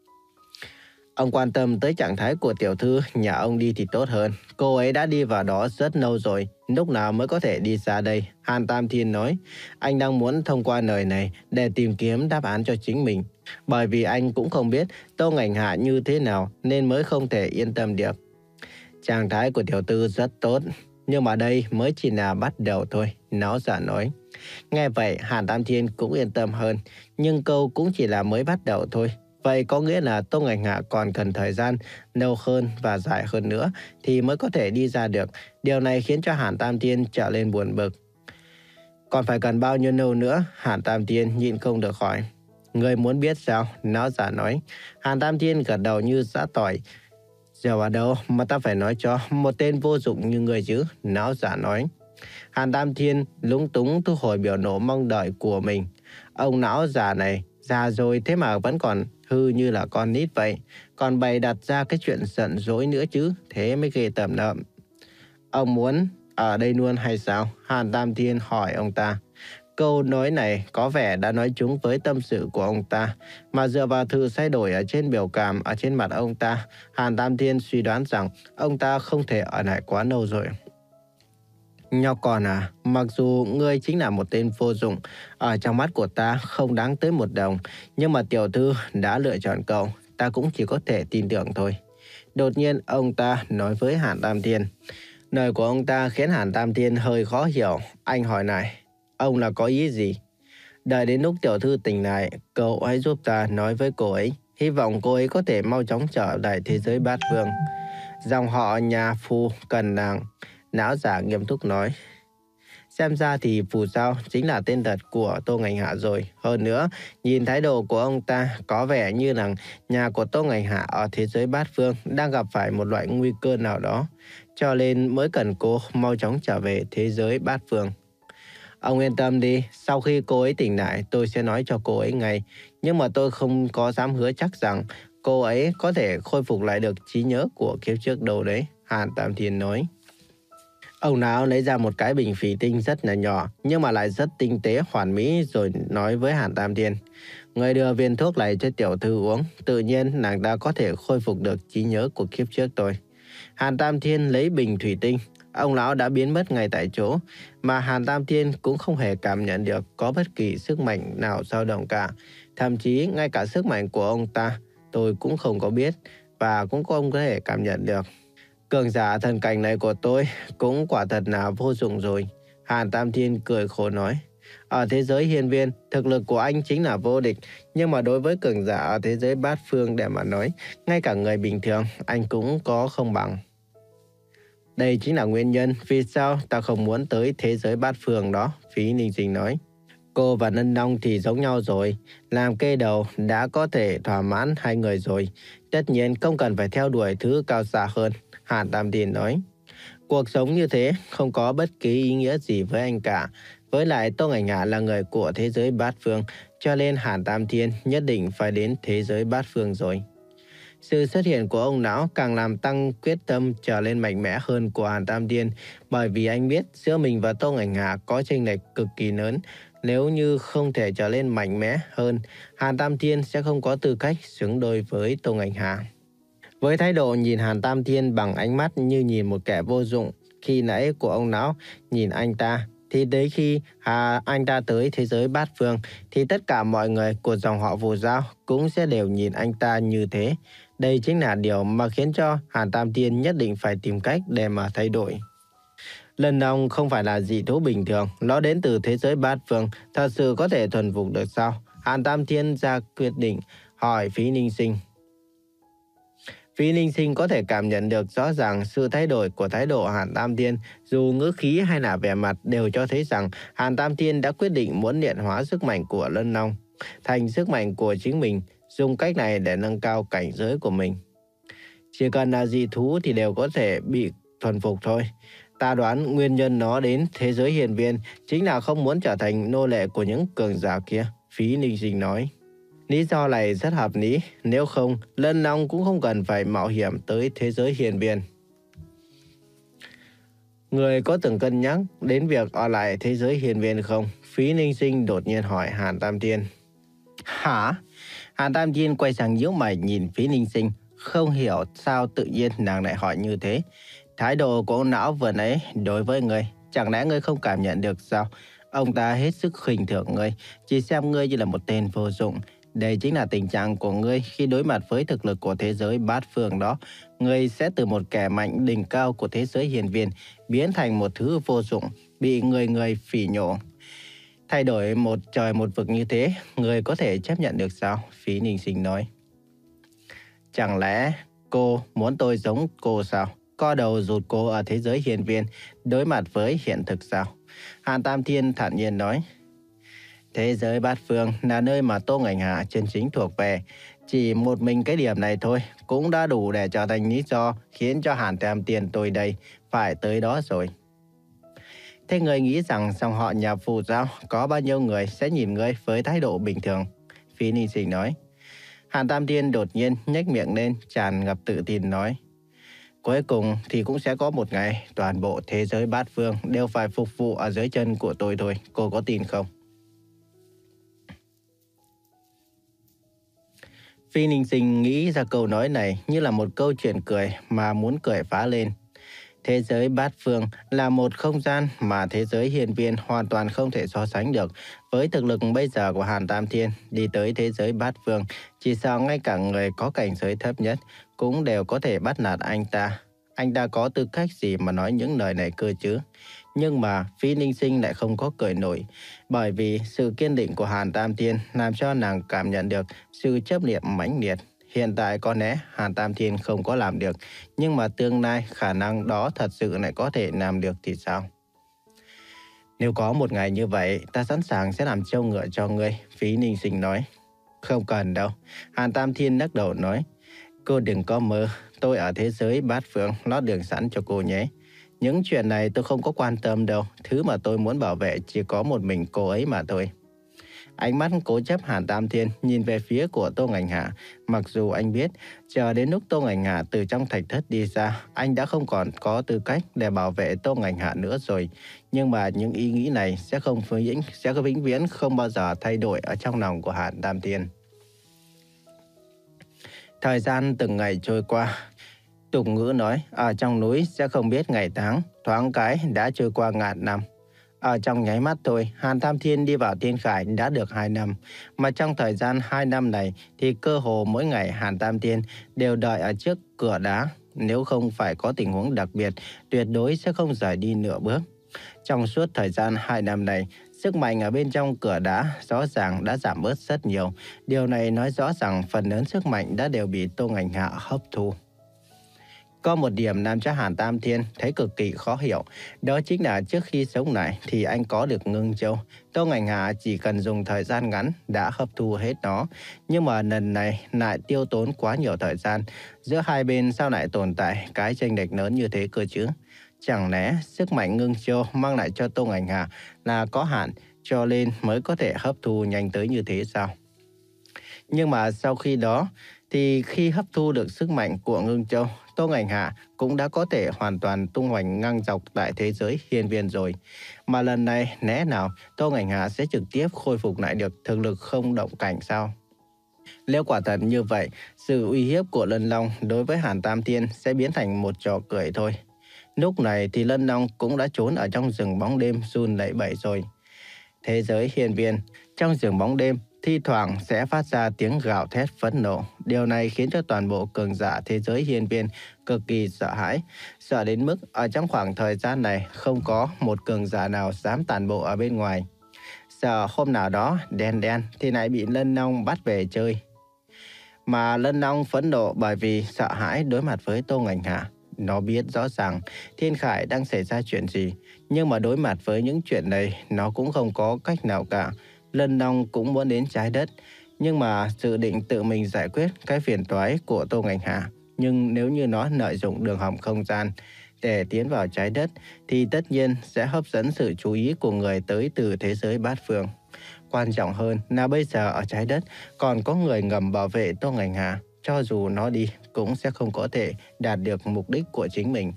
Ông quan tâm tới trạng thái của tiểu thư nhà ông đi thì tốt hơn. Cô ấy đã đi vào đó rất lâu rồi. Lúc nào mới có thể đi ra đây? Hàn Tam Thiên nói. Anh đang muốn thông qua lời này để tìm kiếm đáp án cho chính mình. Bởi vì anh cũng không biết Tô Ngành Hạ như thế nào nên mới không thể yên tâm được. Trạng thái của tiểu thư rất tốt. Nhưng mà đây mới chỉ là bắt đầu thôi. Lão giả nói. Nghe vậy Hàn Tam Thiên cũng yên tâm hơn. Nhưng câu cũng chỉ là mới bắt đầu thôi. Vậy có nghĩa là Tô Ngành Hạ còn cần thời gian lâu hơn và dài hơn nữa thì mới có thể đi ra được. Điều này khiến cho Hàn Tam Thiên trở lên buồn bực. Còn phải cần bao nhiêu lâu nữa? Hàn Tam Thiên nhịn không được hỏi. Người muốn biết sao? Lão giả nói. Hàn Tam Thiên gật đầu như giã tỏi. Giờ vào đâu mà ta phải nói cho một tên vô dụng như người chứ? Lão giả nói. Hàn Tam Thiên lúng túng thu hồi biểu nổ mong đợi của mình. Ông lão già này già rồi thế mà vẫn còn hư như là con nít vậy. Còn bày đặt ra cái chuyện giận dỗi nữa chứ. Thế mới ghê tởm lợm. Ông muốn ở đây luôn hay sao? Hàn Tam Thiên hỏi ông ta. Câu nói này có vẻ đã nói trúng với tâm sự của ông ta. Mà dựa vào sự thay đổi ở trên biểu cảm ở trên mặt ông ta, Hàn Tam Thiên suy đoán rằng ông ta không thể ở lại quá lâu rồi. Nhóc con à, mặc dù ngươi chính là một tên vô dụng, ở trong mắt của ta không đáng tới một đồng, nhưng mà tiểu thư đã lựa chọn cậu. ta cũng chỉ có thể tin tưởng thôi. Đột nhiên ông ta nói với Hàn Tam Thiên. Lời của ông ta khiến Hàn Tam Thiên hơi khó hiểu. Anh hỏi này, ông là có ý gì? Đợi đến lúc tiểu thư tỉnh lại, cậu hãy giúp ta nói với cô ấy. Hy vọng cô ấy có thể mau chóng trở lại thế giới bát phương. Dòng họ nhà Phù cần nàng, não giả nghiêm túc nói. Xem ra thì Phù Giao chính là tên thật của Tô Ngành Hạ rồi. Hơn nữa, nhìn thái độ của ông ta có vẻ như là nhà của Tô Ngành Hạ ở thế giới bát phương đang gặp phải một loại nguy cơ nào đó. Cho nên mới cần cô mau chóng trở về thế giới bát phương. Ông yên tâm đi, sau khi cô ấy tỉnh lại tôi sẽ nói cho cô ấy ngay. Nhưng mà tôi không có dám hứa chắc rằng cô ấy có thể khôi phục lại được trí nhớ của kiếp trước đâu đấy, Hàn Tam Thiên nói. Ông lão lấy ra một cái bình thủy tinh rất là nhỏ nhưng mà lại rất tinh tế hoàn mỹ rồi nói với Hàn Tam Thiên. Người đưa viên thuốc này cho tiểu thư uống, tự nhiên nàng ta có thể khôi phục được trí nhớ của kiếp trước tôi. Hàn Tam Thiên lấy bình thủy tinh, ông lão đã biến mất ngay tại chỗ, mà Hàn Tam Thiên cũng không hề cảm nhận được có bất kỳ sức mạnh nào dao động cả. Thậm chí ngay cả sức mạnh của ông ta tôi cũng không có biết và cũng không có thể cảm nhận được. Cường giả thần cảnh này của tôi cũng quả thật là vô dụng rồi. Hàn Tam Thiên cười khổ nói. Ở thế giới hiên viên, thực lực của anh chính là vô địch. Nhưng mà đối với cường giả ở thế giới bát phương để mà nói, ngay cả người bình thường, anh cũng có không bằng. Đây chính là nguyên nhân vì sao ta không muốn tới thế giới bát phương đó, Phí Ninh Sinh nói. Cô và Nân Long thì giống nhau rồi, làm cây đầu đã có thể thỏa mãn hai người rồi. Tất nhiên không cần phải theo đuổi thứ cao xa hơn, Hàn Tam Thiên nói. Cuộc sống như thế không có bất kỳ ý nghĩa gì với anh cả. Với lại Tô Ngành Hạ là người của thế giới bát phương, cho nên Hàn Tam Thiên nhất định phải đến thế giới bát phương rồi. Sự xuất hiện của ông lão càng làm tăng quyết tâm trở lên mạnh mẽ hơn của Hàn Tam Thiên, bởi vì anh biết giữa mình và Tô Ngành Hạ có chênh lệch cực kỳ lớn. Nếu như không thể trở lên mạnh mẽ hơn, Hàn Tam Thiên sẽ không có tư cách xứng đôi với Tô Ngành Hạ. Với thái độ nhìn Hàn Tam Thiên bằng ánh mắt như nhìn một kẻ vô dụng khi nãy của ông lão nhìn anh ta, thì tới khi à, anh ta tới thế giới bát phương thì tất cả mọi người của dòng họ Phù Giao cũng sẽ đều nhìn anh ta như thế. Đây chính là điều mà khiến cho Hàn Tam Thiên nhất định phải tìm cách để mà thay đổi. Lần Long không phải là dị thú bình thường, nó đến từ thế giới bát phương, thật sự có thể thuần phục được sao? Hàn Tam Thiên ra quyết định hỏi Phí Ninh Sinh. Phí Ninh Sinh có thể cảm nhận được rõ ràng sự thay đổi của thái độ Hàn Tam Thiên, dù ngữ khí hay là vẻ mặt đều cho thấy rằng Hàn Tam Thiên đã quyết định muốn luyện hóa sức mạnh của Lân Long thành sức mạnh của chính mình, dùng cách này để nâng cao cảnh giới của mình. Chỉ cần là dị thú thì đều có thể bị thuần phục thôi. Ta đoán nguyên nhân nó đến thế giới hiền viên chính là không muốn trở thành nô lệ của những cường giả kia, Phí Ninh Sinh nói. Lý do này rất hợp lý, nếu không, Lân Long cũng không cần phải mạo hiểm tới thế giới hiền viên. Người có từng cân nhắc đến việc ở lại thế giới hiền viên không? Phí Ninh Sinh đột nhiên hỏi Hàn Tam Thiên. Hả? Hàn Tam Thiên quay sang nhíu mày nhìn Phí Ninh Sinh, không hiểu sao tự nhiên nàng lại hỏi như thế. Thái độ của ông lão vừa nãy đối với người, chẳng lẽ ngươi không cảm nhận được sao? Ông ta hết sức khinh thường ngươi, chỉ xem ngươi như là một tên vô dụng. Đây chính là tình trạng của ngươi khi đối mặt với thực lực của thế giới bát phương đó. Ngươi sẽ từ một kẻ mạnh đỉnh cao của thế giới hiền viên biến thành một thứ vô dụng, bị người người phỉ nhổ. Thay đổi một trời một vực như thế, ngươi có thể chấp nhận được sao? Phí Ninh Sinh nói. Chẳng lẽ cô muốn tôi giống cô sao? Co đầu rụt cổ ở thế giới hiền viên, đối mặt với hiện thực sao? Hàn Tam Thiên thản nhiên nói. Thế giới bát phương là nơi mà Tô Ngành Hạ chân chính thuộc về. Chỉ một mình cái điểm này thôi cũng đã đủ để trở thành lý do khiến cho Hàn Tam Thiên tôi đây phải tới đó rồi. Thế người nghĩ rằng dòng họ nhà Phù Giao có bao nhiêu người sẽ nhìn ngươi với thái độ bình thường? Phí Ninh Sinh nói. Hàn Tam Thiên đột nhiên nhếch miệng lên, tràn ngập tự tin nói. Cuối cùng thì cũng sẽ có một ngày toàn bộ thế giới bát phương đều phải phục vụ ở dưới chân của tôi thôi, cô có tin không? Phi Ninh Sinh nghĩ ra câu nói này như là một câu chuyện cười mà muốn cười phá lên. Thế giới bát phương là một không gian mà thế giới hiên viên hoàn toàn không thể so sánh được. Với thực lực bây giờ của Hàn Tam Thiên, đi tới thế giới bát phương, chỉ sợ ngay cả người có cảnh giới thấp nhất cũng đều có thể bắt nạt anh ta. Anh ta có tư cách gì mà nói những lời này cơ chứ? Nhưng mà Phí Ninh Sinh lại không có cười nổi, bởi vì sự kiên định của Hàn Tam Thiên làm cho nàng cảm nhận được sự chấp niệm mãnh liệt. Hiện tại có lẽ Hàn Tam Thiên không có làm được, nhưng mà tương lai khả năng đó thật sự lại có thể làm được thì sao? Nếu có một ngày như vậy, ta sẵn sàng sẽ làm trâu ngựa cho ngươi, Phí Ninh Sinh nói. Không cần đâu, Hàn Tam Thiên lắc đầu nói. Cô đừng có mơ, tôi ở thế giới bát phương lót đường sẵn cho cô nhé. Những chuyện này tôi không có quan tâm đâu, thứ mà tôi muốn bảo vệ chỉ có một mình cô ấy mà thôi. Ánh mắt cố chấp Hàn Tam Thiên nhìn về phía của Tô Ngành Hạ. Mặc dù anh biết, chờ đến lúc Tô Ngành Hạ từ trong thạch thất đi ra, anh đã không còn có tư cách để bảo vệ Tô Ngành Hạ nữa rồi. Nhưng mà những ý nghĩ này sẽ không vĩnh, sẽ vĩnh viễn không bao giờ thay đổi ở trong lòng của Hàn Tam Thiên. Thời gian từng ngày trôi qua. Tục ngữ nói, ở trong núi sẽ không biết ngày tháng, thoáng cái đã trôi qua ngàn năm. Ở trong nháy mắt thôi, Hàn Tam Thiên đi vào Thiên Khải đã được hai năm. Mà trong thời gian hai năm này thì cơ hồ mỗi ngày Hàn Tam Thiên đều đợi ở trước cửa đá. Nếu không phải có tình huống đặc biệt, tuyệt đối sẽ không rời đi nửa bước. Trong suốt thời gian hai năm này, sức mạnh ở bên trong cửa đá rõ ràng đã giảm bớt rất nhiều. Điều này nói rõ rằng phần lớn sức mạnh đã đều bị Tô Ngành Hạ hấp thu. Có một điểm làm cho Hàn Tam Thiên thấy cực kỳ khó hiểu, đó chính là trước khi sống lại thì anh có được ngưng châu. Tô Ngành Hạ chỉ cần dùng thời gian ngắn đã hấp thu hết nó, nhưng mà lần này lại tiêu tốn quá nhiều thời gian. Giữa hai bên sao lại tồn tại cái chênh lệch lớn như thế cơ chứ? Chẳng lẽ sức mạnh ngưng châu mang lại cho Tô Ngành Hạ là có hạn, cho nên mới có thể hấp thu nhanh tới như thế sao? Nhưng mà sau khi đó thì khi hấp thu được sức mạnh của ngưng châu, Tô Ngành Hạ cũng đã có thể hoàn toàn tung hoành ngang dọc tại thế giới hiên viên rồi. Mà lần này lẽ nào Tô Ngành Hạ sẽ trực tiếp khôi phục lại được thực lực không động cảnh sao? Nếu quả thật như vậy, sự uy hiếp của Lân Long đối với Hàn Tam Thiên sẽ biến thành một trò cười thôi. Lúc này thì Lân Long cũng đã trốn ở trong rừng bóng đêm run lẩy bẩy rồi. Thế giới hiên viên, trong rừng bóng đêm, thi thoảng sẽ phát ra tiếng gào thét phẫn nộ. Điều này khiến cho toàn bộ cường giả thế giới hiên viên cực kỳ sợ hãi. Sợ đến mức ở trong khoảng thời gian này không có một cường giả nào dám tản bộ ở bên ngoài. Sợ hôm nào đó đen đen thì lại bị Lân Long bắt về chơi. Mà Lân Long phẫn nộ bởi vì sợ hãi đối mặt với Tô Ngành Hạ. Nó biết rõ ràng Thiên Khải đang xảy ra chuyện gì, nhưng mà đối mặt với những chuyện này nó cũng không có cách nào cả. Lân Long cũng muốn đến trái đất, nhưng mà dự định tự mình giải quyết cái phiền toái của Tô Ngành Hạ. Nhưng nếu như nó lợi dụng đường hầm không gian để tiến vào trái đất, thì tất nhiên sẽ hấp dẫn sự chú ý của người tới từ thế giới bát phương. Quan trọng hơn là bây giờ ở trái đất còn có người ngầm bảo vệ Tô Ngành Hạ. Cho dù nó đi cũng sẽ không có thể đạt được mục đích của chính mình.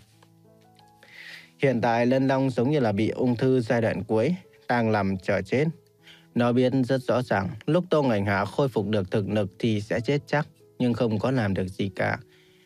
Hiện tại Lân Long giống như là bị ung thư giai đoạn cuối, đang nằm chờ chết. Nó biết rất rõ ràng lúc Tô Ngành Hạ khôi phục được thực lực thì sẽ chết chắc, nhưng không có làm được gì cả.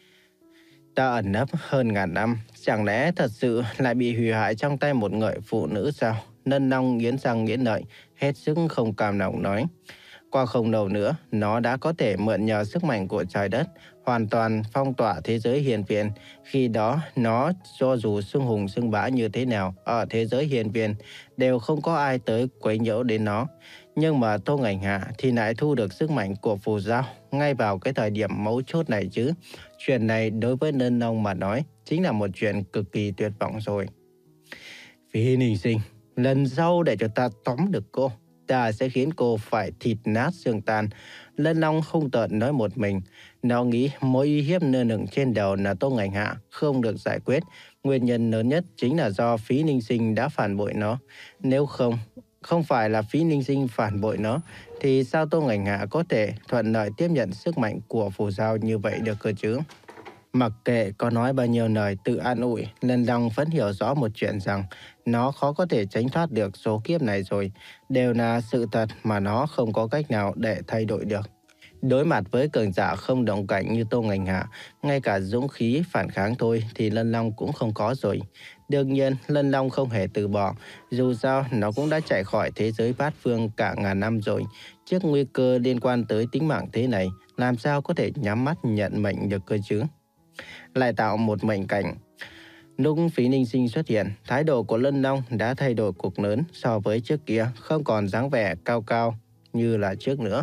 Ta ẩn nấp hơn ngàn năm, chẳng lẽ thật sự lại bị hủy hoại trong tay một người phụ nữ sao? Lân Long nghiến răng nghiến lợi, hết sức không cam lòng nói. Qua không lâu nữa, nó đã có thể mượn nhờ sức mạnh của trái đất, hoàn toàn phong tỏa thế giới hiên viên. Khi đó, nó cho dù xưng hùng xưng bá như thế nào ở thế giới hiên viên, đều không có ai tới quấy nhiễu đến nó. Nhưng mà Tô Ngành Hạ thì lại thu được sức mạnh của phù giao ngay vào cái thời điểm mấu chốt này chứ. Chuyện này đối với Lân Long mà nói chính là một chuyện cực kỳ tuyệt vọng rồi. Phí Ninh Sinh, lần sau để cho ta tóm được cô, ta sẽ khiến cô phải thịt nát xương tan. Lân Long không tợn nói một mình. Nó nghĩ mối uy hiếp nơ nửng trên đầu là Tô Ngành Hạ không được giải quyết. Nguyên nhân lớn nhất chính là do Phí Ninh Sinh đã phản bội nó. Nếu không, không phải là Phí Ninh Sinh phản bội nó, thì sao Tô Ngành Hạ có thể thuận lợi tiếp nhận sức mạnh của phù giao như vậy được cơ chứ? Mặc kệ có nói bao nhiêu lời tự an ủi, Lân Long vẫn hiểu rõ một chuyện rằng nó khó có thể tránh thoát được số kiếp này rồi. Đều là sự thật mà nó không có cách nào để thay đổi được. Đối mặt với cường giả không động cảnh như Tô Ngành Hạ, ngay cả dũng khí phản kháng thôi thì Lân Long cũng không có rồi. Đương nhiên, Lân Long không hề từ bỏ, dù sao nó cũng đã chạy khỏi thế giới bát phương cả ngàn năm rồi. Trước nguy cơ liên quan tới tính mạng thế này, làm sao có thể nhắm mắt nhận mệnh được cơ chứ? Lại tạo một mệnh cảnh. Lúc Phí Ninh Sinh xuất hiện, thái độ của Lân Long đã thay đổi cực lớn so với trước kia, không còn dáng vẻ cao cao như là trước nữa.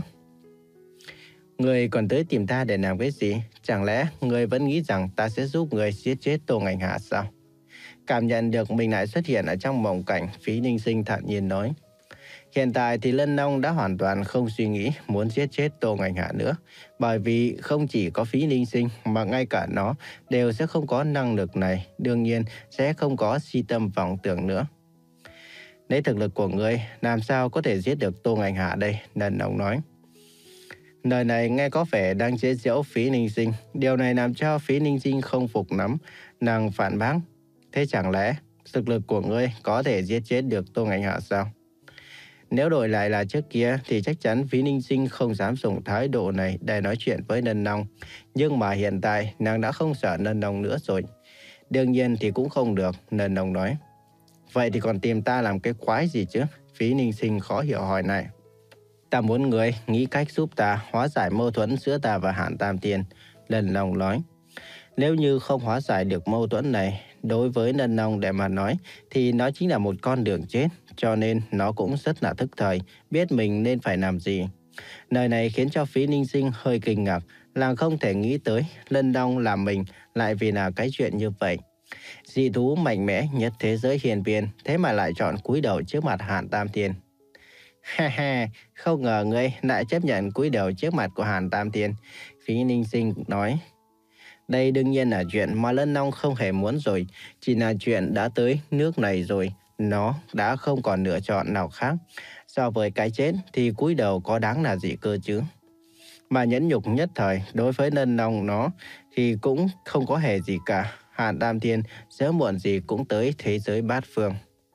Người còn tới tìm ta để làm cái gì? Chẳng lẽ người vẫn nghĩ rằng ta sẽ giúp người giết chết Tô Ngành Hạ sao? Cảm nhận được mình lại xuất hiện ở trong mộng cảnh, Phí Ninh Sinh thản nhiên nói. Hiện tại thì Lân Long đã hoàn toàn không suy nghĩ muốn giết chết Tô Ngành Hạ nữa. Bởi vì không chỉ có Phí Ninh Sinh mà ngay cả nó đều sẽ không có năng lực này. Đương nhiên sẽ không có si tâm vọng tưởng nữa. Lấy thực lực của ngươi, làm sao có thể giết được Tô Ngành Hạ đây? Lân Long nói. Lời này nghe có vẻ đang chế giễu Phí Ninh Sinh. Điều này làm cho Phí Ninh Sinh không phục lắm. Nàng phản bác. Thế chẳng lẽ thực lực của ngươi có thể giết chết được Tô Ngành Hạ sao? Nếu đổi lại là trước kia thì chắc chắn Phí Ninh Sinh không dám dùng thái độ này để nói chuyện với Lân Long. Nhưng mà hiện tại nàng đã không sợ Lân Long nữa rồi. Đương nhiên thì cũng không được, Lân Long nói. Vậy thì còn tìm ta làm cái quái gì chứ? Phí Ninh Sinh khó hiểu hỏi này. Ta muốn người nghĩ cách giúp ta hóa giải mâu thuẫn giữa ta và Hàn Tam Tiên, Lân Long nói. Nếu như không hóa giải được mâu thuẫn này, đối với Lân Long để mà nói, thì nó chính là một con đường chết, cho nên nó cũng rất là thức thời, biết mình nên phải làm gì. Lời này khiến cho Phí Ninh Sinh hơi kinh ngạc, là không thể nghĩ tới Lân Long làm mình lại vì là cái chuyện như vậy. Dị thú mạnh mẽ nhất thế giới hiền viên, thế mà lại chọn cúi đầu trước mặt Hàn Tam Tiên. Ha ha, không ngờ ngươi lại chấp nhận cúi đầu trước mặt của Hàn Tam Tiên, Phí Ninh Sinh nói. Đây đương nhiên là chuyện mà Lân Long không hề muốn rồi, chỉ là chuyện đã tới nước này rồi, nó đã không còn lựa chọn nào khác. So với cái chết thì cúi đầu có đáng là gì cơ chứ? Mà nhẫn nhục nhất thời đối với Lân Long nó thì cũng không có hề gì cả. Hàn Tam Thiên sớm muộn gì cũng tới thế giới bát phương.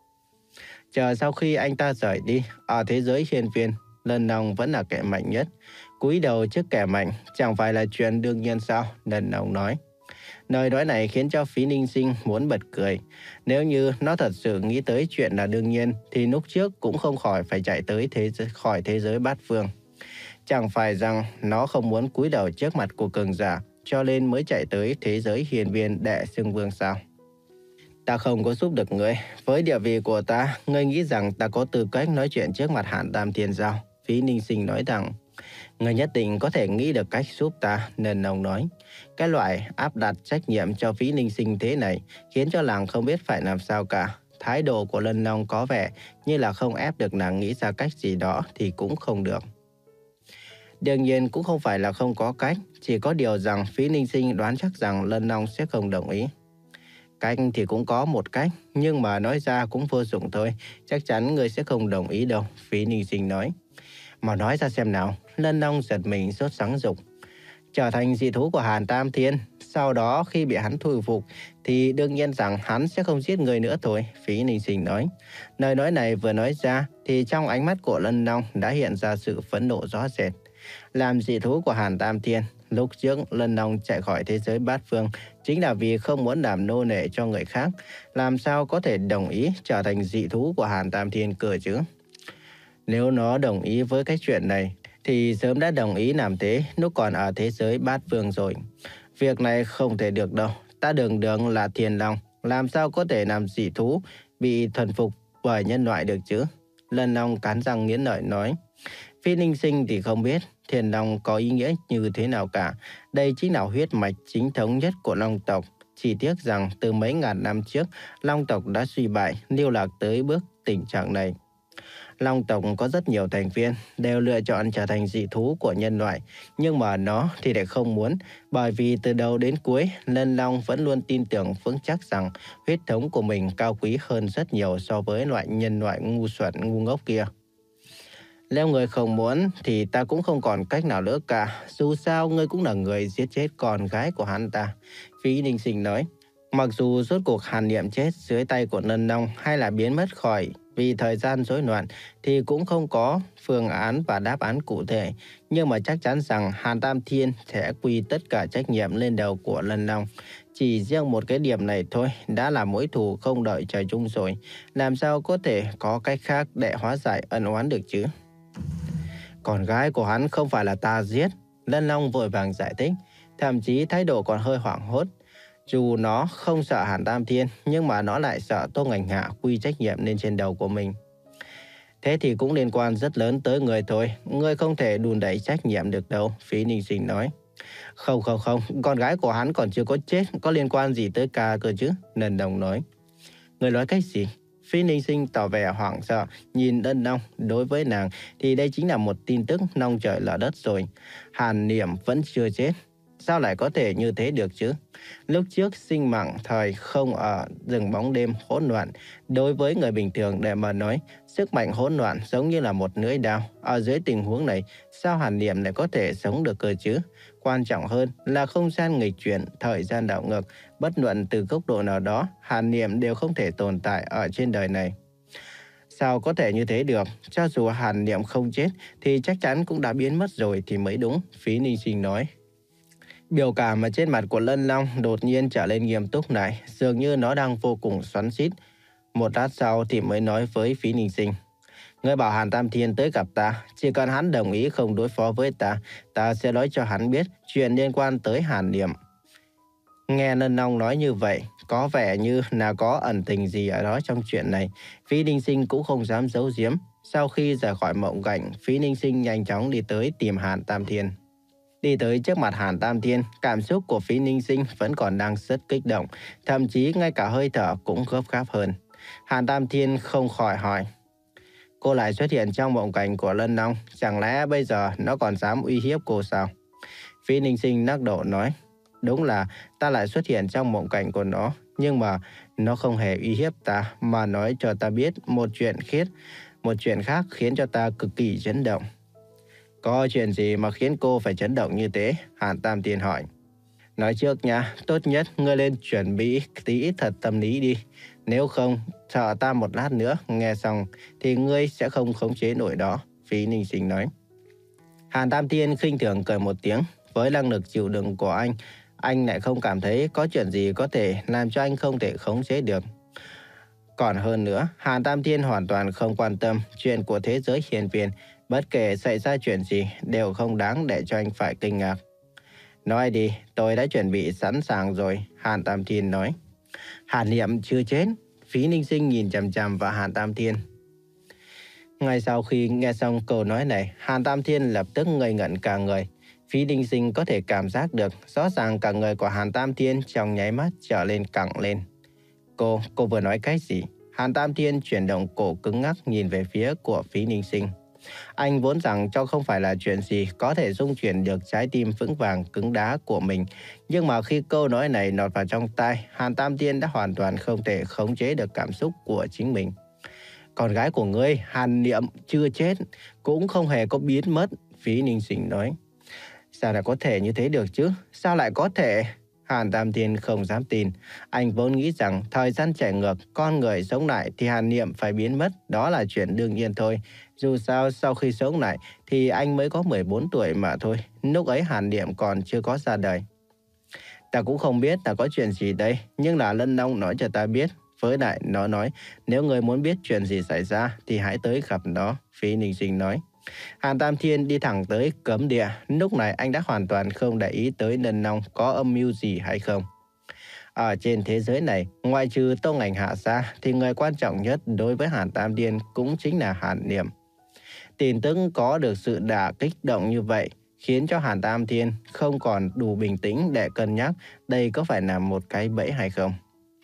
Chờ sau khi anh ta rời đi, ở thế giới hiên viên, Lân Long vẫn là kẻ mạnh nhất. Cúi đầu trước kẻ mạnh chẳng phải là chuyện đương nhiên sao? Lân Long nói. Lời nói này khiến cho Phí Ninh Sinh muốn bật cười. Nếu như nó thật sự nghĩ tới chuyện là đương nhiên thì lúc trước cũng không khỏi phải chạy tới thế giới, khỏi thế giới bát phương. Chẳng phải rằng nó không muốn cúi đầu trước mặt của cường giả cho nên mới chạy tới thế giới hiền viên để xưng vương sao? Ta không có giúp được ngươi. Với địa vị của ta, ngươi nghĩ rằng ta có tư cách nói chuyện trước mặt Hàn Tam Thiên sao? Phí Ninh Sinh nói rằng, ngươi nhất định có thể nghĩ được cách giúp ta, nên ông nói. Cái loại áp đặt trách nhiệm cho Phí Ninh Sinh thế này khiến cho nàng không biết phải làm sao cả. Thái độ của Lân Long có vẻ như là không ép được nàng nghĩ ra cách gì đó thì cũng không được. Đương nhiên cũng không phải là không có cách, chỉ có điều rằng Phí Ninh Sinh đoán chắc rằng Lân Long sẽ không đồng ý. Cách thì cũng có một cách, nhưng mà nói ra cũng vô dụng thôi, chắc chắn người sẽ không đồng ý đâu, Phí Ninh Sinh nói. Mà nói ra xem nào, Lân Long giật mình sốt sắng dục. Trở thành dị thú của Hàn Tam Thiên, sau đó khi bị hắn thu phục thì đương nhiên rằng hắn sẽ không giết người nữa thôi, Phí Ninh Sinh nói. Lời nói này vừa nói ra thì trong ánh mắt của Lân Long đã hiện ra sự phẫn nộ rõ rệt. Làm dị thú của Hàn Tam Thiên, lúc trước Lân Long chạy khỏi thế giới bát phương chính là vì không muốn làm nô lệ cho người khác. Làm sao có thể đồng ý trở thành dị thú của Hàn Tam Thiên cơ chứ? Nếu nó đồng ý với cái chuyện này thì sớm đã đồng ý làm thế lúc còn ở thế giới bát phương rồi. Việc này không thể được đâu. Ta đường đường là Thiên Long, làm sao có thể làm dị thú bị thuần phục bởi nhân loại được chứ? Lân Long cắn răng nghiến lợi nói. Phí Ninh Sinh thì không biết Thiên Long có ý nghĩa như thế nào cả. Đây chính là huyết mạch chính thống nhất của Long tộc. Chỉ tiếc rằng từ mấy ngàn năm trước, Long tộc đã suy bại, lưu lạc tới bước tình trạng này. Long tộc có rất nhiều thành viên đều lựa chọn trở thành dị thú của nhân loại, nhưng mà nó thì lại không muốn, bởi vì từ đầu đến cuối, Lân Long vẫn luôn tin tưởng vững chắc rằng huyết thống của mình cao quý hơn rất nhiều so với loại nhân loại ngu xuẩn ngu ngốc kia. Nếu người không muốn thì ta cũng không còn cách nào nữa cả, dù sao ngươi cũng là người giết chết con gái của hắn ta, Phí Ninh Sinh nói. Mặc dù rốt cuộc Hàn Niệm chết dưới tay của Lân Long hay là biến mất khỏi Vì thời gian rối loạn thì cũng không có phương án và đáp án cụ thể. Nhưng mà chắc chắn rằng Hàn Tam Thiên sẽ quy tất cả trách nhiệm lên đầu của Lân Long. Chỉ riêng một cái điểm này thôi đã là mối thù không đợi trời chung rồi. Làm sao có thể có cách khác để hóa giải ân oán được chứ? Con gái của hắn không phải là ta giết. Lân Long vội vàng giải thích, thậm chí thái độ còn hơi hoảng hốt. Dù nó không sợ Hàn Tam Thiên, nhưng mà nó lại sợ Tô Ngành Hạ quy trách nhiệm lên trên đầu của mình. Thế thì cũng liên quan rất lớn tới người thôi. Ngươi không thể đùn đẩy trách nhiệm được đâu, Phí Ninh Sinh nói. Không không không, con gái của hắn còn chưa có chết, có liên quan gì tới ca cơ chứ? Lân Long nói. Ngươi nói cái gì? Phí Ninh Sinh tỏ vẻ hoảng sợ, nhìn Lân Long. Đối với nàng thì đây chính là một tin tức long trời lở đất rồi. Hàn Niệm vẫn chưa chết. Sao lại có thể như thế được chứ? Lúc trước sinh mạng thời không ở rừng bóng đêm hỗn loạn. Đối với người bình thường để mà nói, sức mạnh hỗn loạn giống như là một lưỡi dao. Ở dưới tình huống này, sao Hàn Niệm lại có thể sống được cơ chứ? Quan trọng hơn là không gian nghịch chuyển, thời gian đảo ngược. Bất luận từ góc độ nào đó, Hàn Niệm đều không thể tồn tại ở trên đời này. Sao có thể như thế được? Cho dù Hàn Niệm không chết thì chắc chắn cũng đã biến mất rồi thì mới đúng, Phí Ninh Sinh nói. Biểu cảm ở trên mặt của Lân Long đột nhiên trở lên nghiêm túc lại, dường như nó đang vô cùng xoắn xuýt. Một lát sau thì mới nói với Phí Ninh Sinh. Ngươi bảo Hàn Tam Thiên tới gặp ta, chỉ cần hắn đồng ý không đối phó với ta, ta sẽ nói cho hắn biết chuyện liên quan tới Hàn Niệm. Nghe Lân Long nói như vậy, có vẻ như là có ẩn tình gì ở đó trong chuyện này. Phí Ninh Sinh cũng không dám giấu giếm. Sau khi rời khỏi mộng cảnh, Phí Ninh Sinh nhanh chóng đi tới tìm Hàn Tam Thiên. Đi tới trước mặt Hàn Tam Thiên, cảm xúc của Phí Ninh Sinh vẫn còn đang rất kích động, thậm chí ngay cả hơi thở cũng gấp gáp hơn. Hàn Tam Thiên không khỏi hỏi, cô lại xuất hiện trong mộng cảnh của Lân Long, chẳng lẽ bây giờ nó còn dám uy hiếp cô sao? Phí Ninh Sinh lắc đầu nói, đúng là ta lại xuất hiện trong mộng cảnh của nó, nhưng mà nó không hề uy hiếp ta, mà nói cho ta biết một chuyện khiết, một chuyện khác khiến cho ta cực kỳ chấn động. Có chuyện gì mà khiến cô phải chấn động như thế? Hàn Tam Thiên hỏi. Nói trước nha, tốt nhất ngươi lên chuẩn bị tí thật tâm lý đi. Nếu không, sợ ta một lát nữa nghe xong thì ngươi sẽ không khống chế nổi đó, Phí Ninh Sinh nói. Hàn Tam Thiên khinh thường cười một tiếng. Với năng lực chịu đựng của anh, anh lại không cảm thấy có chuyện gì có thể làm cho anh không thể khống chế được. Còn hơn nữa, Hàn Tam Thiên hoàn toàn không quan tâm chuyện của thế giới hiển viên. Bất kể xảy ra chuyện gì đều không đáng để cho anh phải kinh ngạc. Nói đi, tôi đã chuẩn bị sẵn sàng rồi, Hàn Tam Thiên nói. Hàn Niệm chưa chết. Phí Ninh Sinh nhìn chằm chằm vào Hàn Tam Thiên. Ngay sau khi nghe xong câu nói này, Hàn Tam Thiên lập tức ngây ngẩn cả người. Phí Ninh Sinh có thể cảm giác được rõ ràng cả người của Hàn Tam Thiên trong nháy mắt trở lên căng lên. Cô, cô vừa nói cái gì? Hàn Tam Thiên chuyển động cổ cứng ngắc nhìn về phía của Phí Ninh Sinh. Anh vốn rằng cho không phải là chuyện gì có thể rung chuyển được trái tim vững vàng cứng đá của mình. Nhưng mà khi câu nói này lọt vào trong tai, Hàn Tam Thiên đã hoàn toàn không thể khống chế được cảm xúc của chính mình. Con gái của ngươi, Hàn Niệm chưa chết, cũng không hề có biến mất, Phí Ninh Sinh nói. Sao lại có thể như thế được chứ? Sao lại có thể? Hàn Tam Thiên không dám tin. Anh vốn nghĩ rằng thời gian chạy ngược, con người sống lại thì Hàn Niệm phải biến mất. Đó là chuyện đương nhiên thôi. Dù sao sau khi sống lại thì anh mới có mười bốn tuổi mà thôi. Lúc ấy Hàn Niệm còn chưa có ra đời. Ta cũng không biết là có chuyện gì đây. Nhưng là Lân Long nói cho ta biết. Với lại nó nói nếu người muốn biết chuyện gì xảy ra thì hãy tới gặp nó, Phí Ninh Sinh nói. Hàn Tam Thiên đi thẳng tới cấm địa. Lúc này anh đã hoàn toàn không để ý tới Lân Long có âm mưu gì hay không. Ở trên thế giới này, ngoại trừ Tô Ngành Hạ ra thì người quan trọng nhất đối với Hàn Tam Thiên cũng chính là Hàn Niệm. Tin tức có được sự đả kích động như vậy khiến cho Hàn Tam Thiên không còn đủ bình tĩnh để cân nhắc đây có phải là một cái bẫy hay không.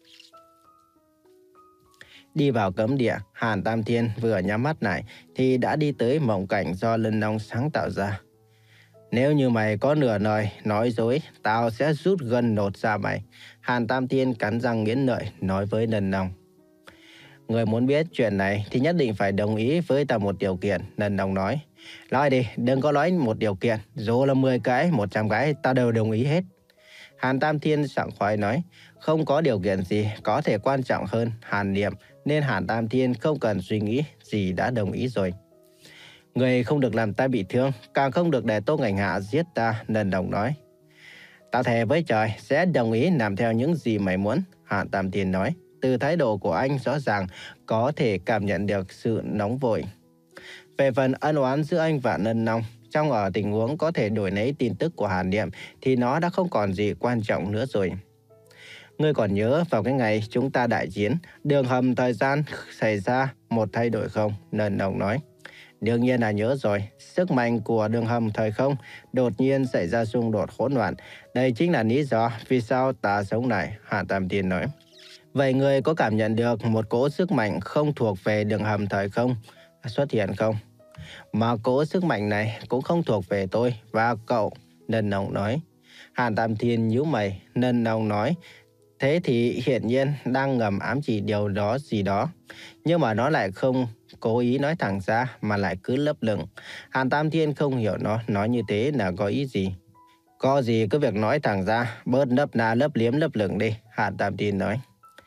Đi vào cấm địa, Hàn Tam Thiên vừa nhắm mắt lại thì đã đi tới mộng cảnh do Lân Long sáng tạo ra. Nếu như mày có nửa lời nói dối, tao sẽ rút gân nột ra mày. Hàn Tam Thiên cắn răng nghiến lợi nói với Lân Long. Người muốn biết chuyện này thì nhất định phải đồng ý với ta một điều kiện, Lân Long nói. Nói đi, đừng có nói một điều kiện, dù là mười cái, một trăm cái, tao đều đồng ý hết. Hàn Tam Thiên sảng khoái nói, không có điều kiện gì có thể quan trọng hơn Hàn Niệm nên Hàn Tam Thiên không cần suy nghĩ gì đã đồng ý rồi. Người không được làm ta bị thương, càng không được để Tô Ngành Hạ giết ta, Nân Nông nói. Tao thề với trời sẽ đồng ý làm theo những gì mày muốn, Hàn Tam Thiên nói. Từ thái độ của anh rõ ràng có thể cảm nhận được sự nóng vội. Về phần ân oán giữa anh và Nân Nông, trong ở tình huống có thể đổi lấy tin tức của Hàn Niệm thì nó đã không còn gì quan trọng nữa rồi. Ngươi còn nhớ vào cái ngày chúng ta đại chiến, đường hầm thời gian xảy ra một thay đổi không? Nân Nông nói. Đương nhiên là nhớ rồi, sức mạnh của đường hầm thời không đột nhiên xảy ra xung đột hỗn loạn. Đây chính là lý do vì sao ta sống lại, Hàn Tam Thiên nói. Vậy ngươi có cảm nhận được một cỗ sức mạnh không thuộc về đường hầm thời không xuất hiện không? Mà cỗ sức mạnh này cũng không thuộc về tôi và cậu, Nân Nông nói. Hàn Tam Thiên nhíu mày, Nân Nông nói. Thế thì hiển nhiên đang ngầm ám chỉ điều đó gì đó. Nhưng mà nó lại không cố ý nói thẳng ra mà lại cứ lấp lửng. Hàn Tam Thiên không hiểu nó nói như thế là có ý gì. Có gì cứ việc nói thẳng ra, bớt nấp na lấp liếm lấp lửng đi, Hàn Tam Thiên nói.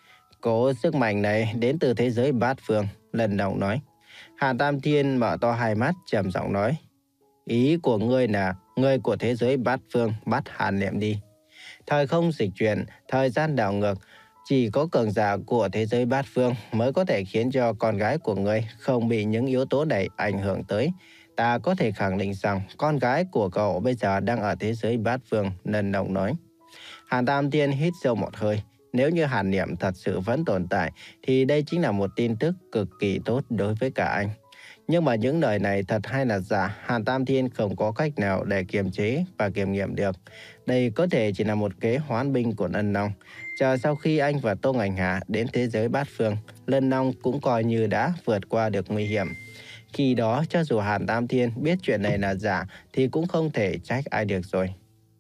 Cố sức mạnh này đến từ thế giới bát phương, Nân Nông nói. Hàn Tam Thiên mở to hai mắt trầm giọng nói. Ý của ngươi là ngươi của thế giới bát phương bắt Hàn Niệm đi. Thời không dịch chuyển, thời gian đảo ngược, chỉ có cường giả của thế giới bát phương mới có thể khiến cho con gái của ngươi không bị những yếu tố này ảnh hưởng tới. Ta có thể khẳng định rằng con gái của cậu bây giờ đang ở thế giới bát phương, Nân Nông nói. Hàn Tam Thiên hít sâu một hơi. Nếu như Hàn Niệm thật sự vẫn tồn tại thì đây chính là một tin tức cực kỳ tốt đối với cả anh. Nhưng mà những lời này thật hay là giả, Hàn Tam Thiên không có cách nào để kiềm chế và kiểm nghiệm được. Đây có thể chỉ là một kế hoán binh của Nân Nông. Chờ sau khi anh và Tô Ngành Hạ đến thế giới bát phương, Nân Nông cũng coi như đã vượt qua được nguy hiểm. Khi đó, cho dù Hàn Tam Thiên biết chuyện này là giả thì cũng không thể trách ai được rồi.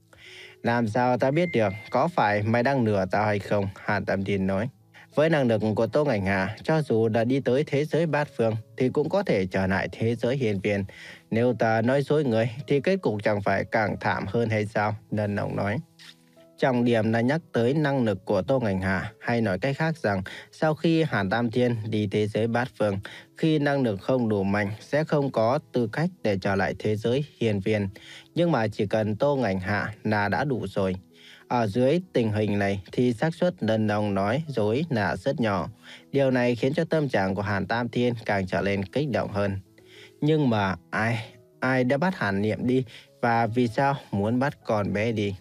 Làm sao ta biết được có phải mày đang lừa tao hay không? Hàn Tam Thiên nói. Với năng lực của Tô Ngành Hạ, cho dù đã đi tới thế giới bát phương thì cũng có thể trở lại thế giới hiền viên. Nếu ta nói dối người thì kết cục chẳng phải càng thảm hơn hay sao? Nân Nông nói. Trọng điểm là nhắc tới năng lực của Tô Ngành Hạ, hay nói cách khác rằng sau khi Hàn Tam Thiên đi thế giới bát phương, khi năng lực không đủ mạnh sẽ không có tư cách để trở lại thế giới hiền viên. Nhưng mà chỉ cần Tô Ngành Hạ là đã đủ rồi. Ở dưới tình hình này thì xác suất Nân Nông nói dối là rất nhỏ. Điều này khiến cho tâm trạng của Hàn Tam Thiên càng trở nên kích động hơn. Nhưng mà ai, ai đã bắt Hàn Niệm đi và vì sao muốn bắt con bé đi?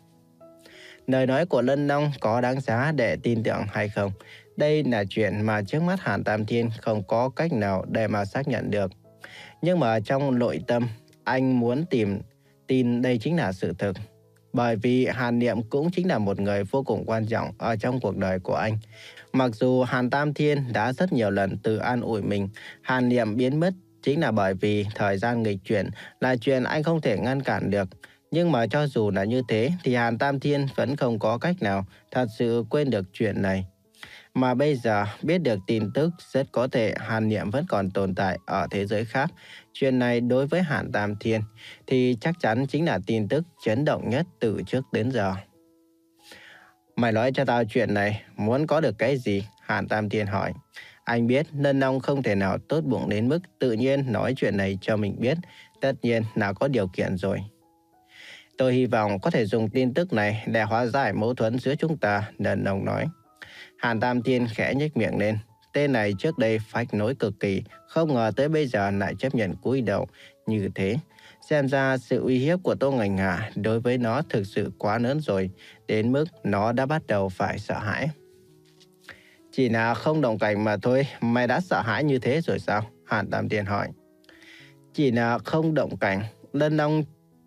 Lời nói của Nân Nông có đáng giá để tin tưởng hay không? Đây là chuyện mà trước mắt Hàn Tam Thiên không có cách nào để mà xác nhận được. Nhưng mà trong nội tâm, anh muốn tìm tin đây chính là sự thực. Bởi vì Hàn Niệm cũng chính là một người vô cùng quan trọng ở trong cuộc đời của anh. Mặc dù Hàn Tam Thiên đã rất nhiều lần tự an ủi mình, Hàn Niệm biến mất chính là bởi vì thời gian nghịch chuyển là chuyện anh không thể ngăn cản được. Nhưng mà cho dù là như thế thì Hàn Tam Thiên vẫn không có cách nào thật sự quên được chuyện này. Mà bây giờ biết được tin tức rất có thể Hàn Niệm vẫn còn tồn tại ở thế giới khác. Chuyện này đối với Hàn Tam Thiên thì chắc chắn chính là tin tức chấn động nhất từ trước đến giờ. Mày nói cho tao chuyện này, muốn có được cái gì? Hàn Tam Thiên hỏi. Anh biết Nân Nông không thể nào tốt bụng đến mức tự nhiên nói chuyện này cho mình biết. Tất nhiên là có điều kiện rồi. Tôi hy vọng có thể dùng tin tức này để hóa giải mâu thuẫn giữa chúng ta, Nân Nông nói. Hàn Tam Thiên khẽ nhếch miệng lên. Tên này trước đây phách nối cực kỳ, không ngờ tới bây giờ lại chấp nhận cúi đầu như thế. Xem ra sự uy hiếp của Tô Ngành Hạ đối với nó thực sự quá lớn rồi, đến mức nó đã bắt đầu phải sợ hãi. Chỉ là không đồng cảnh mà thôi, mày đã sợ hãi như thế rồi sao? Hàn Tam Thiên hỏi. Chỉ là không động cảnh, Lân Nông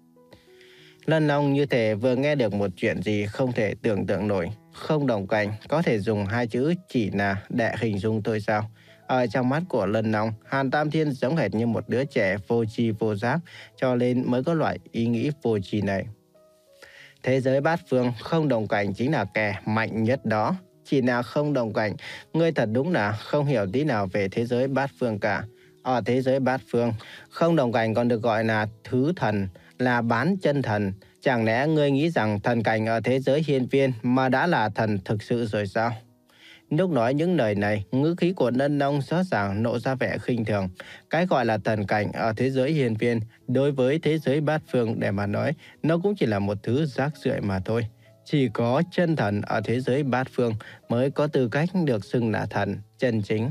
Lân Nông như thể vừa nghe được một chuyện gì không thể tưởng tượng nổi. Không đồng cảnh có thể dùng hai chữ chỉ là để hình dung thôi sao? Ở trong mắt của Lân Nông, Hàn Tam Thiên giống hệt như một đứa trẻ vô tri vô giác, cho nên mới có loại ý nghĩ vô tri này. Thế giới bát phương không đồng cảnh chính là kẻ mạnh nhất đó. Chỉ là không đồng cảnh, ngươi thật đúng là không hiểu tí nào về thế giới bát phương cả. Ở thế giới bát phương, không đồng cảnh còn được gọi là thứ thần, là bán chân thần. Chẳng lẽ ngươi nghĩ rằng thần cảnh ở thế giới hiên viên mà đã là thần thực sự rồi sao? Lúc nói những lời này, ngữ khí của Lân Long rõ ràng lộ ra vẻ khinh thường. Cái gọi là thần cảnh ở thế giới hiền viên, đối với thế giới bát phương để mà nói, nó cũng chỉ là một thứ rác rưởi mà thôi. Chỉ có chân thần ở thế giới bát phương mới có tư cách được xưng là thần, chân chính.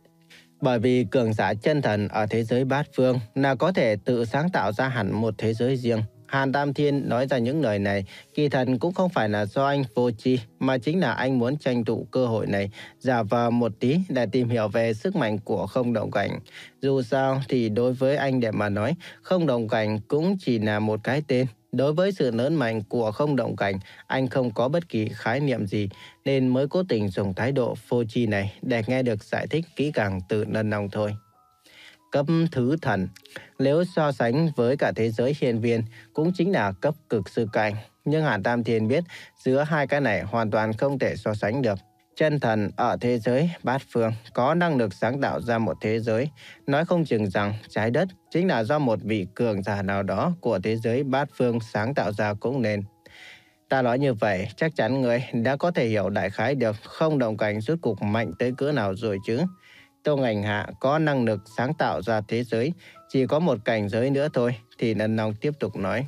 Bởi vì cường giả chân thần ở thế giới bát phương là có thể tự sáng tạo ra hẳn một thế giới riêng. Hàn Tam Thiên nói ra những lời này, kỳ thật cũng không phải là do anh vô tri, mà chính là anh muốn tranh thủ cơ hội này, giả vờ một tí để tìm hiểu về sức mạnh của không động cảnh. Dù sao thì đối với anh để mà nói, không động cảnh cũng chỉ là một cái tên. Đối với sự lớn mạnh của không động cảnh, anh không có bất kỳ khái niệm gì, nên mới cố tình dùng thái độ vô tri này để nghe được giải thích kỹ càng từ Lân Long thôi. Cấp thứ thần, nếu so sánh với cả thế giới hiền viên, cũng chính là cấp cực sư cảnh. Nhưng Hàn Tam Thiên biết giữa hai cái này hoàn toàn không thể so sánh được. Chân thần ở thế giới bát phương có năng lực sáng tạo ra một thế giới. Nói không chừng rằng trái đất chính là do một vị cường giả nào đó của thế giới bát phương sáng tạo ra cũng nên. Ta nói như vậy, chắc chắn người đã có thể hiểu đại khái được không động cảnh rốt cuộc mạnh tới cỡ nào rồi chứ. Tô Ngành Hạ có năng lực sáng tạo ra thế giới, chỉ có một cảnh giới nữa thôi, thì Lân Long tiếp tục nói.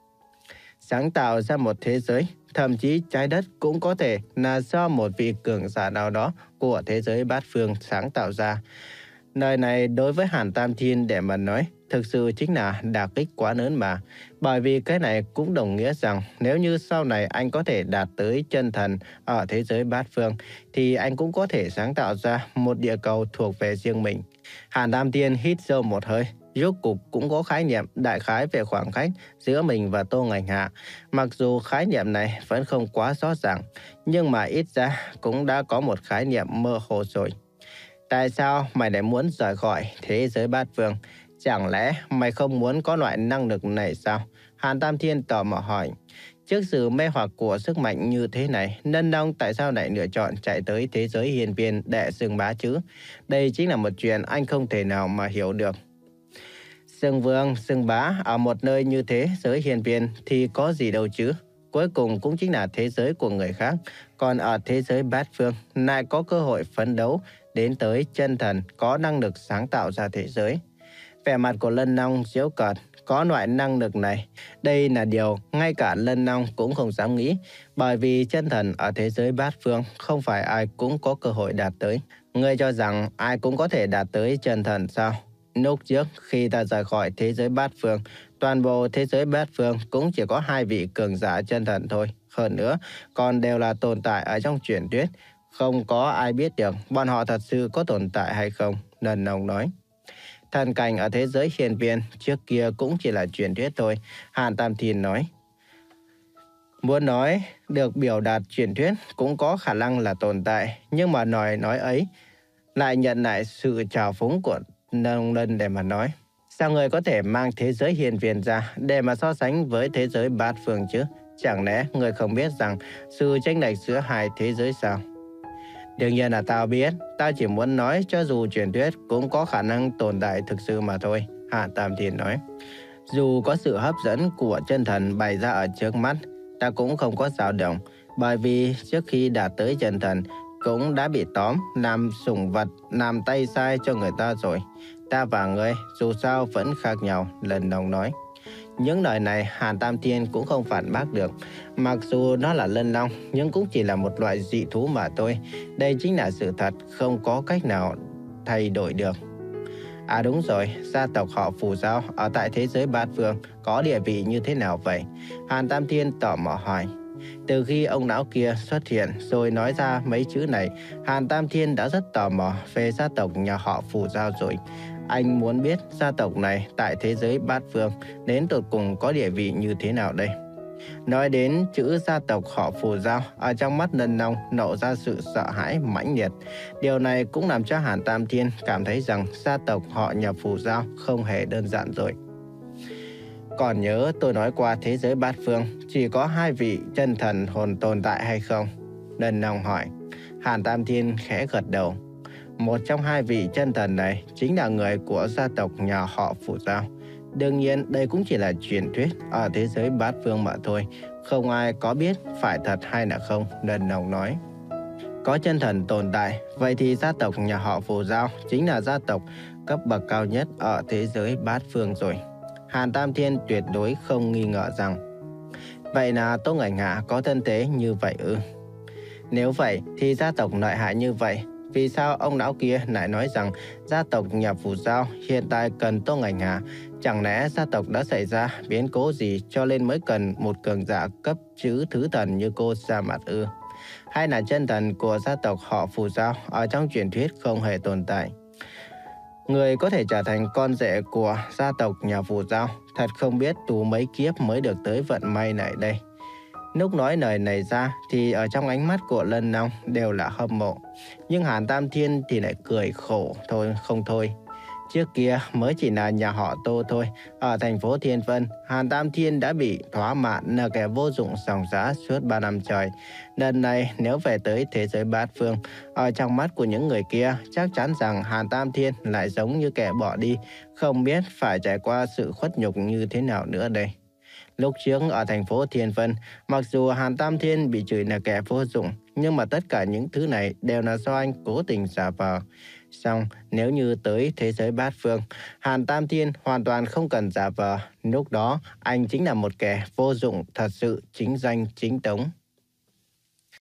Sáng tạo ra một thế giới, thậm chí trái đất cũng có thể là do một vị cường giả nào đó của thế giới bát phương sáng tạo ra. Lời này đối với Hàn Tam Thiên để mà nói, thực sự chính là đả kích quá lớn mà. Bởi vì cái này cũng đồng nghĩa rằng nếu như sau này anh có thể đạt tới chân thần ở thế giới bát phương, thì anh cũng có thể sáng tạo ra một địa cầu thuộc về riêng mình. Hàn Tam Thiên hít sâu một hơi, rốt cục cũng có khái niệm đại khái về khoảng cách giữa mình và Tô Ngành Hạ. Mặc dù khái niệm này vẫn không quá rõ ràng, nhưng mà ít ra cũng đã có một khái niệm mơ hồ rồi. Tại sao mày lại muốn rời khỏi thế giới bát phương? Chẳng lẽ mày không muốn có loại năng lực này sao? Hàn Tam Thiên tò mò hỏi. Trước sự mê hoặc của sức mạnh như thế này, Lân Long tại sao lại lựa chọn chạy tới thế giới hiền viên để xưng bá chứ? Đây chính là một chuyện anh không thể nào mà hiểu được. Xưng vương, xưng bá ở một nơi như thế giới hiền viên thì có gì đâu chứ? Cuối cùng cũng chính là thế giới của người khác. Còn ở thế giới bát phương lại có cơ hội phấn đấu đến tới chân thần có năng lực sáng tạo ra thế giới. Vẻ mặt của Lân Long giễu cợt, có loại năng lực này. Đây là điều ngay cả Lân Long cũng không dám nghĩ, bởi vì chân thần ở thế giới bát phương không phải ai cũng có cơ hội đạt tới. Ngươi cho rằng ai cũng có thể đạt tới chân thần sao? Lúc trước khi ta rời khỏi thế giới bát phương, toàn bộ thế giới bát phương cũng chỉ có hai vị cường giả chân thần thôi. Hơn nữa, còn đều là tồn tại ở trong truyền thuyết. Không có ai biết được bọn họ thật sự có tồn tại hay không, Lân Long nói. Thần cảnh ở thế giới hiền viên trước kia cũng chỉ là truyền thuyết thôi, Hàn Tam Thiên nói. Muốn nói được biểu đạt truyền thuyết cũng có khả năng là tồn tại, nhưng mà nói nói ấy lại nhận lại sự trào phúng của Nông Lân để mà nói. Sao người có thể mang thế giới hiền viên ra để mà so sánh với thế giới bát phương chứ? Chẳng lẽ người không biết rằng sự chênh lệch giữa hai thế giới sao? Đương nhiên là tao biết, tao chỉ muốn nói cho dù truyền thuyết cũng có khả năng tồn tại thực sự mà thôi, Hạ Tam Thiên nói. Dù có sự hấp dẫn của chân thần bày ra ở trước mắt, ta cũng không có dao động, bởi vì trước khi đạt tới chân thần cũng đã bị tóm, làm sủng vật, làm tay sai cho người ta rồi. Ta và ngươi dù sao vẫn khác nhau, Lân Long nói. Những lời này Hàn Tam Thiên cũng không phản bác được. Mặc dù nó là Lân Long, nhưng cũng chỉ là một loại dị thú mà thôi. Đây chính là sự thật, không có cách nào thay đổi được. À đúng rồi, gia tộc họ Phù Giao ở tại thế giới bát phương có địa vị như thế nào vậy? Hàn Tam Thiên tò mò hỏi. Từ khi ông lão kia xuất hiện rồi nói ra mấy chữ này, Hàn Tam Thiên đã rất tò mò về gia tộc nhà họ Phù Giao rồi. Anh muốn biết gia tộc này tại thế giới bát phương đến tột cùng có địa vị như thế nào đây? Nói đến chữ gia tộc họ Phù Giao, ở trong mắt Lân Long nổ ra sự sợ hãi mãnh liệt. Điều này cũng làm cho Hàn Tam Thiên cảm thấy rằng gia tộc họ nhà Phù Giao không hề đơn giản rồi. Còn nhớ tôi nói qua thế giới bát phương chỉ có hai vị chân thần hồn tồn tại hay không? Lân Long hỏi. Hàn Tam Thiên khẽ gật đầu. Một trong hai vị chân thần này chính là người của gia tộc nhà họ Phù Giao. Đương nhiên đây cũng chỉ là truyền thuyết ở thế giới bát phương mà thôi. Không ai có biết phải thật hay là không, Lân Long nói. có chân thần tồn tại, vậy thì gia tộc nhà họ Phù Giao chính là gia tộc cấp bậc cao nhất ở thế giới bát phương rồi. Hàn Tam Thiên tuyệt đối không nghi ngờ rằng vậy là Tô Ngạnh Hạ có thân thế như vậy ư? Nếu vậy thì gia tộc lợi hại như vậy, vì sao ông lão kia lại nói rằng gia tộc nhà Phù Giao hiện tại cần Tô Ngạnh Hạ? Chẳng lẽ gia tộc đã xảy ra biến cố gì cho nên mới cần một cường giả cấp chữ thứ thần như cô ra mặt ư? Hay là chân thần của gia tộc họ Phù Giao ở trong truyền thuyết không hề tồn tại? Người có thể trở thành con rể của gia tộc nhà Phù Giao thật không biết tu mấy kiếp mới được tới vận may này đây. Lúc nói lời này ra thì ở trong ánh mắt của Lân Long đều là hâm mộ. Nhưng Hàn Tam Thiên thì lại cười khổ thôi không thôi. Trước kia mới chỉ là nhà họ Tô thôi. Ở thành phố Thiên Vân, Hàn Tam Thiên đã bị thỏa mãn là kẻ vô dụng sòng giã suốt ba năm trời. Lần này nếu về tới thế giới bát phương, ở trong mắt của những người kia chắc chắn rằng Hàn Tam Thiên lại giống như kẻ bỏ đi, không biết phải trải qua sự khuất nhục như thế nào nữa đây. Lúc trước ở thành phố Thiên Vân, mặc dù Hàn Tam Thiên bị chửi là kẻ vô dụng, nhưng mà tất cả những thứ này đều là do anh cố tình giả vờ. Xong, nếu như tới thế giới bát phương, Hàn Tam Thiên hoàn toàn không cần giả vờ. Lúc đó, anh chính là một kẻ vô dụng thật sự chính danh chính tống.